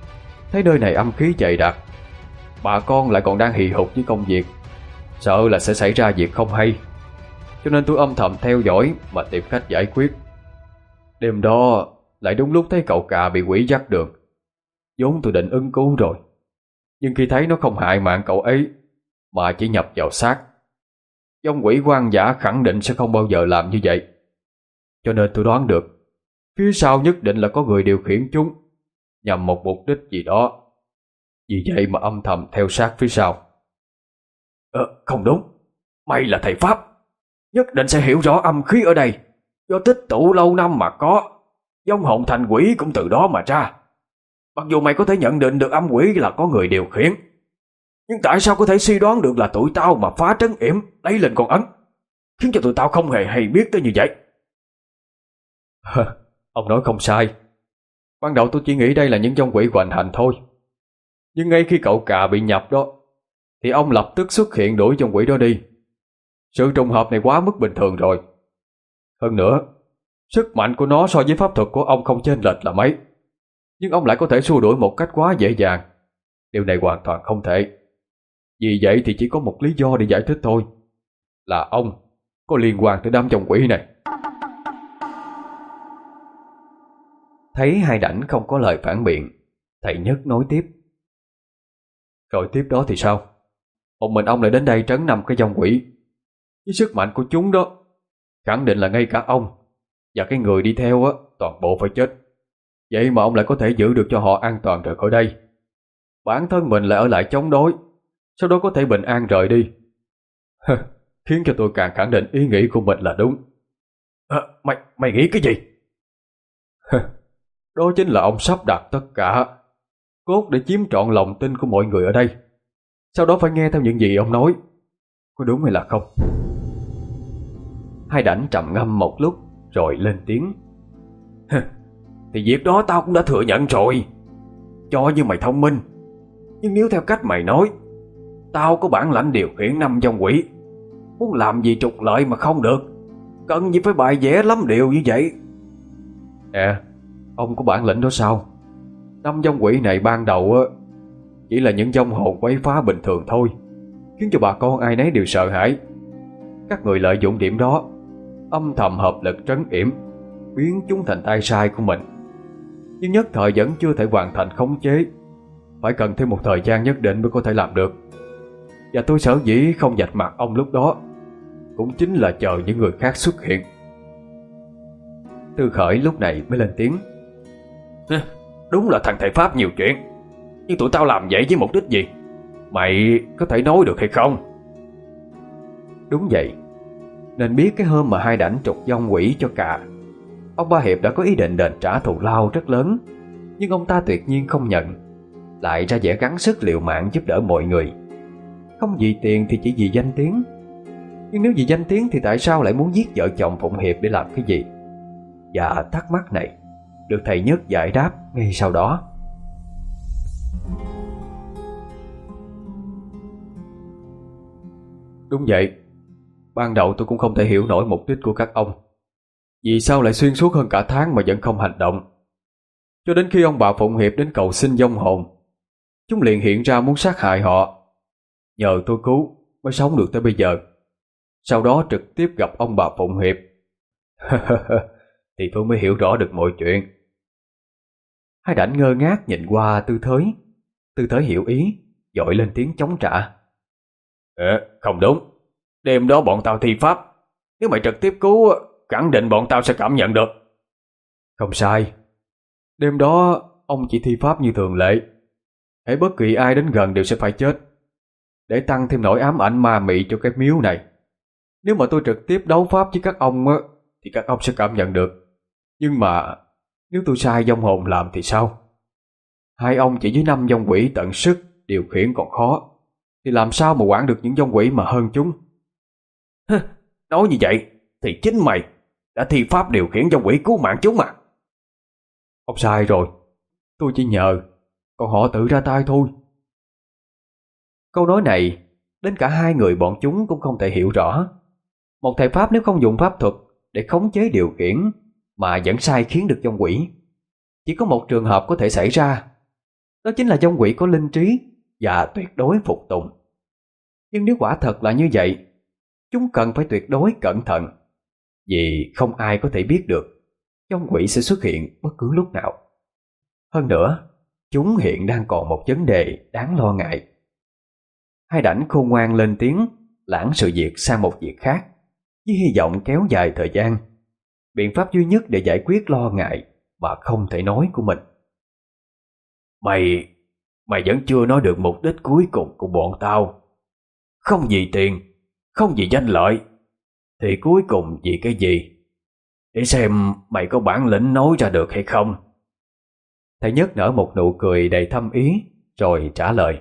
Thấy nơi này âm khí dày đặc, bà con lại còn đang hì hục với công việc, sợ là sẽ xảy ra việc không hay, cho nên tôi âm thầm theo dõi mà tìm cách giải quyết. Đêm đó lại đúng lúc thấy cậu Cà bị quỷ dắt đường. Vốn tôi định ứng cứu rồi, nhưng khi thấy nó không hại mạng cậu ấy mà chỉ nhập vào xác, vong quỷ quan giả khẳng định sẽ không bao giờ làm như vậy. Cho nên tôi đoán được phía sau nhất định là có người điều khiển chúng nhằm một mục đích gì đó. Vì vậy mà âm thầm theo sát phía sau. Ờ, không đúng. Mày là thầy Pháp, nhất định sẽ hiểu rõ âm khí ở đây. Do tích tụ lâu năm mà có, vong hồn thành quỷ cũng từ đó mà ra. Mặc dù mày có thể nhận định được âm quỷ là có người điều khiển, nhưng tại sao có thể suy đoán được là tụi tao mà phá trấn yểm lấy lên con ấn, khiến cho tụi tao không hề hay biết tới như vậy? Ông nói không sai. Ban đầu tôi chỉ nghĩ đây là những vong quỷ hoành hành thôi. Nhưng ngay khi cậu Cà bị nhập đó, thì ông lập tức xuất hiện đuổi vong quỷ đó đi. Sự trùng hợp này quá mức bình thường rồi. Hơn nữa, sức mạnh của nó so với pháp thuật của ông không chênh lệch là mấy, nhưng ông lại có thể xua đuổi một cách quá dễ dàng. Điều này hoàn toàn không thể. Vì vậy thì chỉ có một lý do để giải thích thôi, là ông có liên quan tới đám vong quỷ này. Thấy hai đảnh không có lời phản biện, thầy Nhất nói tiếp. Rồi tiếp đó thì sao? Một mình ông lại đến đây trấn năm cái vong quỷ. Với sức mạnh của chúng đó, khẳng định là ngay cả ông và cái người đi theo á, toàn bộ phải chết. Vậy mà ông lại có thể giữ được cho họ an toàn rời khỏi đây. Bản thân mình lại ở lại chống đối, sau đó có thể bình an rời đi. Khiến cho tôi càng khẳng định ý nghĩ của mình là đúng. À, mày, mày nghĩ cái gì? Đó chính là ông sắp đặt tất cả, cốt để chiếm trọn lòng tin của mọi người ở đây. Sau đó phải nghe theo những gì ông nói. Có đúng hay là không? Hai đảnh trầm ngâm một lúc rồi lên tiếng. Thì việc đó tao cũng đã thừa nhận rồi. Cho như mày thông minh, nhưng nếu theo cách mày nói, tao có bản lãnh điều khiển năm vong quỷ, muốn làm gì trục lợi mà không được, cần gì phải bài vẽ lắm điều như vậy. À, ông có bản lĩnh đó sao? Năm vong quỷ này ban đầu á, chỉ là những vong hồn quấy phá bình thường thôi, khiến cho bà con ai nấy đều sợ hãi. Các người lợi dụng điểm đó, âm thầm hợp lực trấn yểm, biến chúng thành tay sai của mình. Nhưng nhất thời vẫn chưa thể hoàn thành khống chế, phải cần thêm một thời gian nhất định mới có thể làm được. Và tôi sở dĩ không vạch mặt ông lúc đó cũng chính là chờ những người khác xuất hiện. Tư Khởi lúc này mới lên tiếng. Đúng là thằng thầy Pháp nhiều chuyện, nhưng tụi tao làm vậy với mục đích gì? Mày có thể nói được hay không? Đúng vậy. Nên biết cái hôm mà hai đảnh trục vong quỷ cho Cà, ông Ba Hiệp đã có ý định đền trả thù lao rất lớn, nhưng ông ta tuyệt nhiên không nhận, lại ra vẻ gắng sức liều mạng giúp đỡ mọi người. Không vì tiền thì chỉ vì danh tiếng. Nhưng nếu vì danh tiếng thì tại sao lại muốn giết vợ chồng Phụng Hiệp để làm cái gì? Và thắc mắc này được thầy Nhất giải đáp ngay sau đó. Đúng vậy. Ban đầu tôi cũng không thể hiểu nổi mục đích của các ông. Vì sao lại xuyên suốt hơn cả tháng mà vẫn không hành động? Cho đến khi ông bà Phụng Hiệp đến cầu xin vong hồn, chúng liền hiện ra muốn sát hại họ. Nhờ tôi cứu mới sống được tới bây giờ. Sau đó trực tiếp gặp ông bà Phụng Hiệp. Thì tôi mới hiểu rõ được mọi chuyện. Hai đảnh ngơ ngác nhìn qua Tư Thới. Tư Thới hiểu ý, vội lên tiếng chống trả. Ờ, không đúng. Đêm đó bọn tao thi pháp. Nếu mày trực tiếp cứu, khẳng định bọn tao sẽ cảm nhận được. Không sai. Đêm đó ông chỉ thi pháp như thường lệ. Hễ bất kỳ ai đến gần đều sẽ phải chết, để tăng thêm nỗi ám ảnh ma mị cho cái miếu này. Nếu mà tôi trực tiếp đấu pháp với các ông á, thì các ông sẽ cảm nhận được. Nhưng mà nếu tôi sai vong hồn làm thì sao? Hai ông chỉ với năm vong quỷ tận sức điều khiển còn khó, thì làm sao mà quản được những vong quỷ mà hơn chúng? Nói như vậy thì chính mày đã thi pháp điều khiển vong quỷ cứu mạng chúng mà. Ông sai rồi. Tôi chỉ nhờ, còn họ tự ra tay thôi. Câu nói này đến cả hai người bọn chúng cũng không thể hiểu rõ. Một thầy Pháp nếu không dùng pháp thuật để khống chế điều khiển mà vẫn sai khiến được vong quỷ, chỉ có một trường hợp có thể xảy ra. Đó chính là dông quỷ có linh trí và tuyệt đối phục tùng. Nhưng nếu quả thật là như vậy, chúng cần phải tuyệt đối cẩn thận, vì không ai có thể biết được dông quỷ sẽ xuất hiện bất cứ lúc nào. Hơn nữa, chúng hiện đang còn một vấn đề đáng lo ngại. Hai đảnh khôn ngoan lên tiếng lãng sự việc sang một việc khác, với hy vọng kéo dài thời gian. Biện pháp duy nhất để giải quyết lo ngại mà không thể nói của mình. Mày, mày vẫn chưa nói được mục đích cuối cùng của bọn tao. Không vì tiền, không vì danh lợi, thì cuối cùng vì cái gì? Để xem mày có bản lĩnh nói ra được hay không. Thầy Nhất nở một nụ cười đầy thâm ý, rồi trả lời.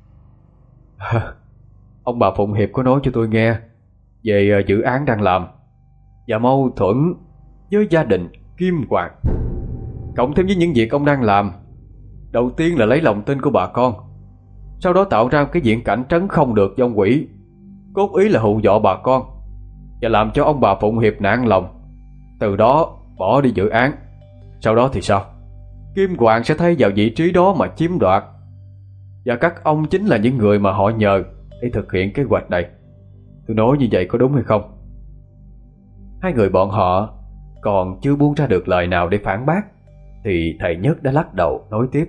Ông bà Phụng Hiệp có nói cho tôi nghe về dự án đang làm và mâu thuẫn với gia đình Kim Hoàng, cộng thêm với những việc ông đang làm. Đầu tiên là lấy lòng tin của bà con, sau đó tạo ra cái diện cảnh trấn không được dông quỷ, cốt ý là hù dọa bà con và làm cho ông bà Phụng Hiệp nản lòng, từ đó bỏ đi dự án. Sau đó thì sao? Kim Hoàng sẽ thay vào vị trí đó mà chiếm đoạt, và các ông chính là những người mà họ nhờ để thực hiện kế hoạch này. Tôi nói như vậy có đúng hay không? Hai người bọn họ còn chưa buông ra được lời nào để phản bác, thì thầy Nhất đã lắc đầu nói tiếp.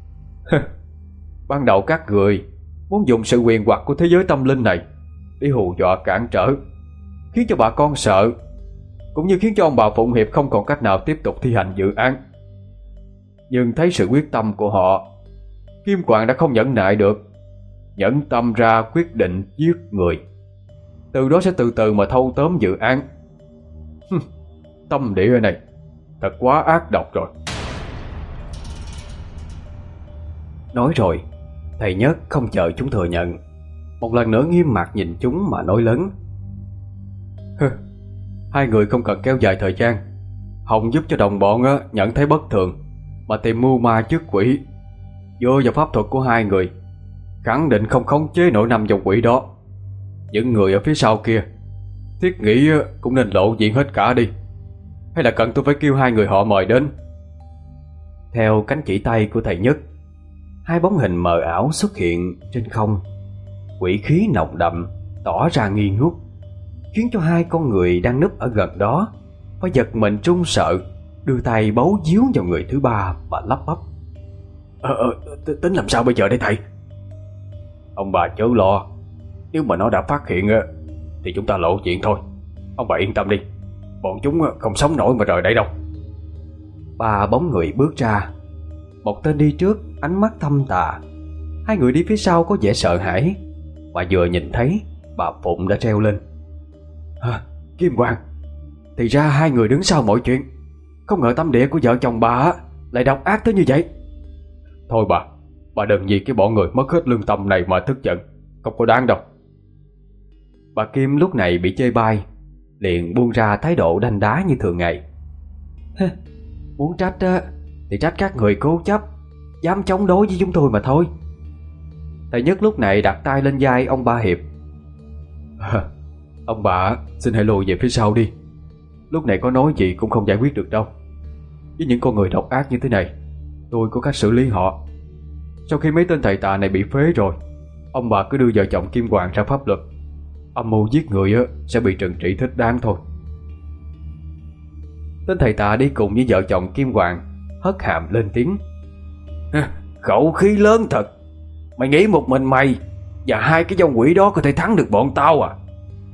Ban đầu các người muốn dùng sự quyền hoặc của thế giới tâm linh này để hù dọa cản trở, khiến cho bà con sợ, cũng như khiến cho ông bà Phụng Hiệp không còn cách nào tiếp tục thi hành dự án. Nhưng thấy sự quyết tâm của họ, Kim Hoàng đã không nhẫn nại được, nhẫn tâm ra quyết định giết người. Từ đó sẽ từ từ mà thâu tóm dự án. Tâm địa này thật quá ác độc rồi. Nói rồi, thầy Nhất không chờ chúng thừa nhận, một lần nữa nghiêm mặt nhìn chúng mà nói lớn. Hai người không cần kéo dài thời gian. Hồng giúp cho đồng bọn nhận thấy bất thường mà tìm mưu ma trước quỷ. Dựa vào pháp thuật của hai người, khẳng định không khống chế nổi năm dòng quỷ đó. Những người ở phía sau kia, thiết nghĩ cũng nên lộ diện hết cả đi, hay là cần tôi phải kêu hai người họ mời đến? Theo cánh chỉ tay của thầy Nhất, hai bóng hình mờ ảo xuất hiện trên không. Quỷ khí nồng đậm tỏ ra nghi ngút, khiến cho hai con người đang núp ở gần đó phải giật mình run sợ, đưa tay bấu díu vào người thứ ba và lắp bắp. Ờ, ờ, tính làm sao bây giờ đây thầy? Ông bà chớ lo, nếu mà nó đã phát hiện thì chúng ta lộ diện thôi. Ông bà yên tâm đi, bọn chúng không sống nổi mà rời đây đâu. Ba bóng người bước ra. Một tên đi trước, ánh mắt thâm tà. Hai người đi phía sau có vẻ sợ hãi, và vừa nhìn thấy, bà Phụng đã treo lên. À, Kim Hoàng, thì ra hai người đứng sau mọi chuyện. Không ngờ tâm địa của vợ chồng bà lại độc ác tới như vậy. Thôi bà, bà đừng vì cái bọn người mất hết lương tâm này mà tức giận, không có đáng đâu. Bà Kim lúc này bị chê bai, liền buông ra thái độ đanh đá như thường ngày. Muốn trách thì trách các người cố chấp, dám chống đối với chúng tôi mà thôi. Thầy Nhất lúc này đặt tay lên vai ông Ba Hiệp. À, ông bà xin hãy lùi về phía sau đi. Lúc này có nói gì cũng không giải quyết được đâu. Với những con người độc ác như thế này, tôi có cách xử lý họ. Sau khi mấy tên thầy tà này bị phế rồi, ông bà cứ đưa vợ chồng Kim Hoàng ra pháp luật. Âm mưu giết người sẽ bị trừng trị thích đáng thôi. Tên thầy tà đi cùng với vợ chồng Kim Hoàng hất hàm lên tiếng. Khẩu khí lớn thật. Mày nghĩ một mình mày và hai cái dông quỷ đó có thể thắng được bọn tao à?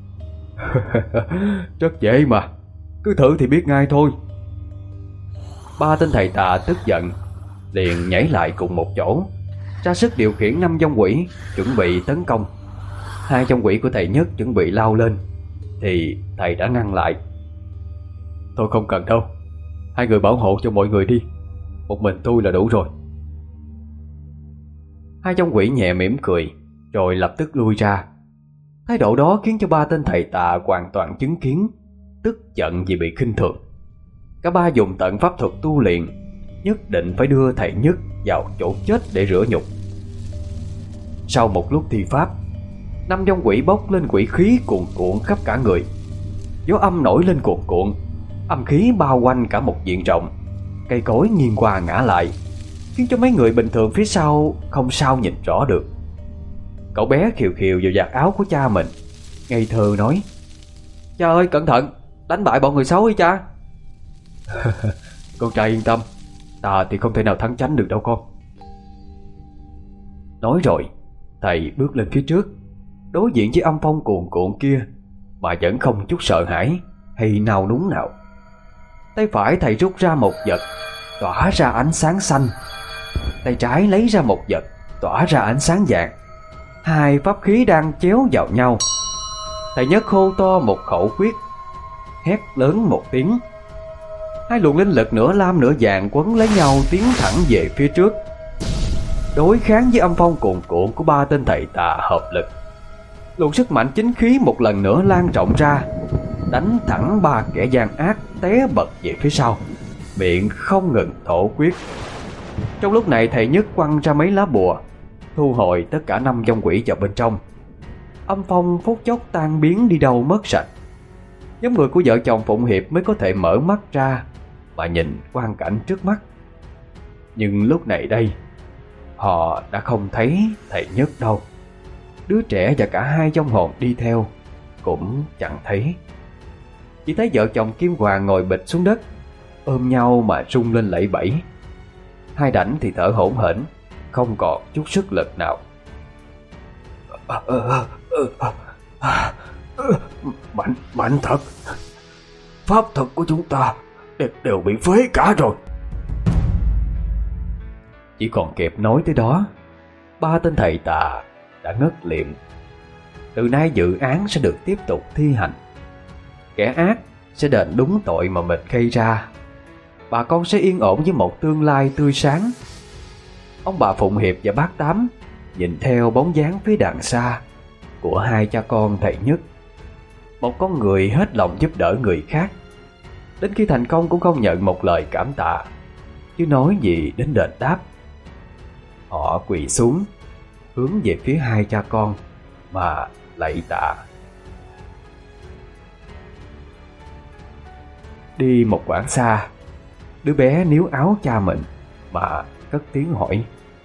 Rất dễ mà, cứ thử thì biết ngay thôi. Ba tên thầy tà tức giận, liền nhảy lại cùng một chỗ, ra sức điều khiển năm dông quỷ chuẩn bị tấn công. Hai dông quỷ của thầy Nhất chuẩn bị lao lên, thì thầy đã ngăn lại. Thôi không cần đâu, hai người bảo hộ cho mọi người đi, một mình tôi là đủ rồi. Hai dông quỷ nhẹ mỉm cười, rồi lập tức lui ra. Thái độ đó khiến cho ba tên thầy tà hoàn toàn chứng kiến, tức giận vì bị khinh thường. Cả ba dùng tận pháp thuật tu luyện, nhất định phải đưa thầy Nhất vào chỗ chết để rửa nhục. Sau một lúc thi pháp, năm dông quỷ bốc lên quỷ khí cuồn cuộn khắp cả người. Gió âm nổi lên cuồn cuộn, âm khí bao quanh cả một diện rộng. Cây cối nghiêng qua ngã lại, khiến cho mấy người bình thường phía sau không sao nhìn rõ được. Cậu bé khều khều vào vạt áo của cha mình, ngây thơ nói: "Cha ơi, cẩn thận, đánh bại bọn người xấu đi cha." Con trai yên tâm, ta thì không thể nào thắng tránh được đâu con. Nói rồi, thầy bước lên phía trước, đối diện với âm phong cuồn cuộn kia, mà vẫn không chút sợ hãi hay nao núng nào. Tay phải thầy rút ra một vật tỏa ra ánh sáng xanh, tay trái lấy ra một vật tỏa ra ánh sáng vàng. Hai pháp khí đang chéo vào nhau. Thầy Nhất hô to một khẩu quyết, hét lớn một tiếng. Hai luồng linh lực nửa lam nửa vàng quấn lấy nhau tiến thẳng về phía trước, đối kháng với âm phong cuồn cuộn của ba tên thầy tà hợp lực. Luồng sức mạnh chính khí một lần nữa lan rộng ra, đánh thẳng ba kẻ gian ác té bật về phía sau, miệng không ngừng thổ quyết. Trong lúc này, thầy Nhất quăng ra mấy lá bùa, thu hồi tất cả năm vong quỷ vào bên trong. Âm phong phút chốc tan biến đi đâu mất sạch. Nhóm người của vợ chồng Phụng Hiệp mới có thể mở mắt ra mà nhìn quang cảnh trước mắt. Nhưng lúc này đây, họ đã không thấy thầy Nhất đâu. Đứa trẻ và cả hai vong hồn đi theo cũng chẳng thấy. Chỉ thấy vợ chồng Kim Hoàng ngồi bịch xuống đất, ôm nhau mà rung lên lẩy bẩy. Hai Đảnh thì thở hổn hển, không còn chút sức lực nào. Mạnh, mạnh thật. Pháp thuật của chúng ta đều, đều bị phế cả rồi. Chỉ còn kịp nói tới đó, ba tên thầy tà đã ngất liệm. Từ nay dự án sẽ được tiếp tục thi hành. Kẻ ác sẽ đền đúng tội mà mình gây ra. Bà con sẽ yên ổn với một tương lai tươi sáng. Ông bà Phụng Hiệp và bác Tám nhìn theo bóng dáng phía đằng xa của hai cha con thầy Nhất. Một con người hết lòng giúp đỡ người khác, đến khi thành công cũng không nhận một lời cảm tạ, chứ nói gì đến đền đáp. Họ quỳ xuống, hướng về phía hai cha con mà lạy tạ. Đi một quãng xa, đứa bé níu áo cha mình mà cất tiếng hỏi: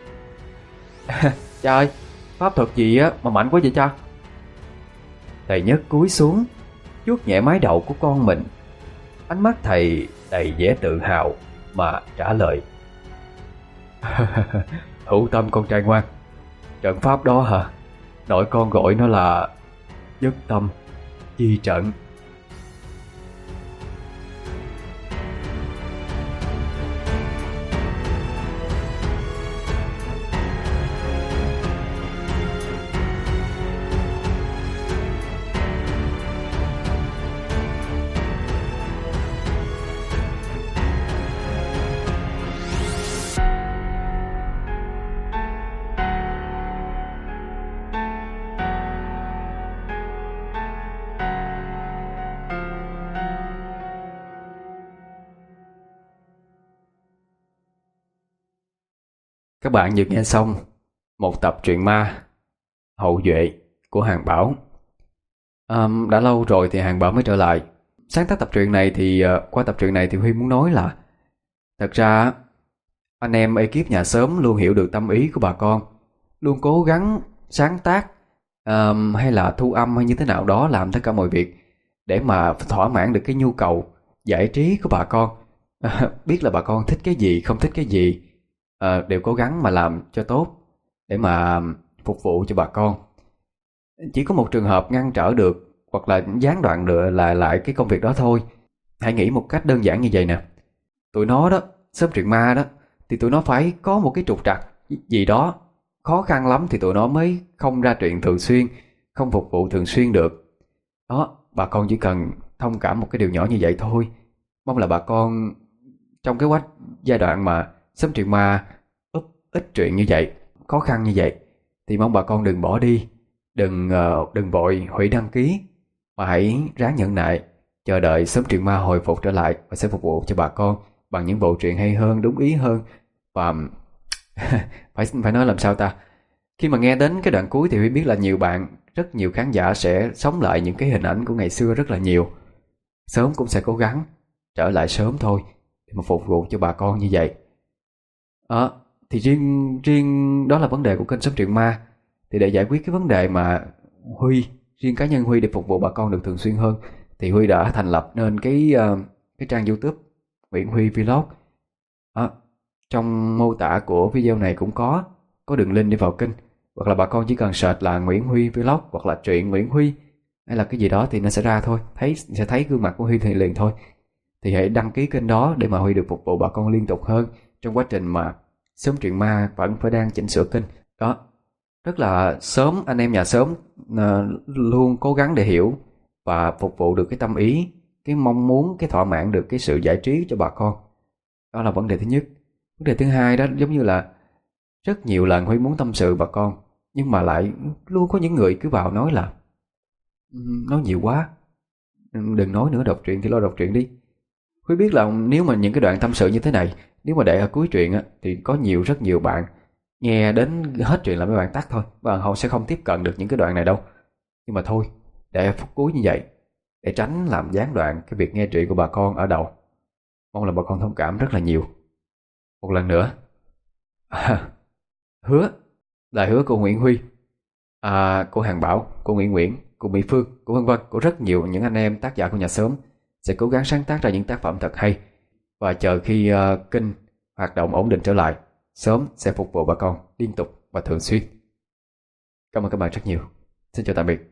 "Cha ơi, pháp thuật gì á mà mạnh quá vậy cha?" Thầy Nhất cúi xuống, vuốt nhẹ mái đầu của con mình. Ánh mắt thầy đầy vẻ tự hào mà trả lời: Hữu tâm con trai ngoan. Trận pháp đó hả? Nội con gọi nó là Nhất Tâm Chi Trận. Các bạn vừa nghe xong một tập truyện ma Hậu Duệ của Hàng Bảo. à, Đã lâu rồi thì Hàng Bảo mới trở lại sáng tác tập truyện này. Thì uh, qua tập truyện này thì Huy muốn nói là thật ra anh em ekip nhà xóm luôn hiểu được tâm ý của bà con, luôn cố gắng sáng tác um, hay là thu âm hay như thế nào đó, làm tất cả mọi việc để mà thỏa mãn được cái nhu cầu giải trí của bà con. à, Biết là bà con thích cái gì, không thích cái gì, à, đều cố gắng mà làm cho tốt để mà phục vụ cho bà con. Chỉ có một trường hợp ngăn trở được hoặc là gián đoạn được là lại cái công việc đó thôi. Hãy nghĩ một cách đơn giản như vậy nè. Tụi nó đó, xóm truyện ma đó, thì tụi nó phải có một cái trục trặc gì đó khó khăn lắm thì tụi nó mới không ra truyện thường xuyên, không phục vụ thường xuyên được. Đó, bà con chỉ cần thông cảm một cái điều nhỏ như vậy thôi. Mong là bà con trong cái quá giai đoạn mà xóm truyện ma úp ít chuyện như vậy, khó khăn như vậy, thì mong bà con đừng bỏ đi, đừng uh, đừng vội hủy đăng ký, mà hãy ráng nhẫn nại chờ đợi xóm truyện ma hồi phục trở lại và sẽ phục vụ cho bà con bằng những bộ truyện hay hơn, đúng ý hơn. Và phải phải nói làm sao ta, khi mà nghe đến cái đoạn cuối thì Huy biết là nhiều bạn, rất nhiều khán giả sẽ sống lại những cái hình ảnh của ngày xưa rất là nhiều. Sớm cũng sẽ cố gắng trở lại sớm thôi để mà phục vụ cho bà con như vậy. Đó, thì riêng riêng đó là vấn đề của kênh Sớm Truyện Ma. Thì để giải quyết cái vấn đề mà Huy, riêng cá nhân Huy để phục vụ bà con được thường xuyên hơn, thì Huy đã thành lập nên cái uh, cái trang YouTube Nguyễn Huy Vlog. À, trong mô tả của video này cũng có có đường link đi vào kênh, hoặc là bà con chỉ cần search là Nguyễn Huy Vlog hoặc là truyện Nguyễn Huy hay là cái gì đó thì nó sẽ ra thôi, thấy sẽ thấy gương mặt của Huy thì liền thôi. Thì hãy đăng ký kênh đó để mà Huy được phục vụ bà con liên tục hơn trong quá trình mà Sớm Truyện Ma vẫn phải đang chỉnh sửa kênh đó. Rất là sớm, anh em nhà Sớm uh, luôn cố gắng để hiểu và phục vụ được cái tâm ý, cái mong muốn, cái thỏa mãn được cái sự giải trí cho bà con. Đó là vấn đề thứ nhất. Vấn đề thứ hai đó, giống như là rất nhiều lần Huy muốn tâm sự bà con, nhưng mà lại luôn có những người cứ vào nói là nói nhiều quá, đừng nói nữa, đọc truyện thì lo đọc truyện đi. Huy biết là nếu mà những cái đoạn tâm sự như thế này, nếu mà để ở cuối truyện á, thì có nhiều rất nhiều bạn nghe đến hết truyện là mấy bạn tắt thôi, và họ sẽ không tiếp cận được những cái đoạn này đâu. Nhưng mà thôi, để ở phút cuối như vậy, để tránh làm gián đoạn cái việc nghe truyện của bà con ở đầu. Mong là bà con thông cảm rất là nhiều. Một lần nữa à, hứa lời hứa của Nguyễn Huy, à, của Hàng Bảo, của Nguyễn Nguyễn, của Mỹ Phương, của vân vân, của rất nhiều những anh em tác giả của nhà Sớm sẽ cố gắng sáng tác ra những tác phẩm thật hay. Và chờ khi uh, kênh hoạt động ổn định trở lại, Sớm sẽ phục vụ bà con liên tục và thường xuyên. Cảm ơn các bạn rất nhiều. Xin chào tạm biệt.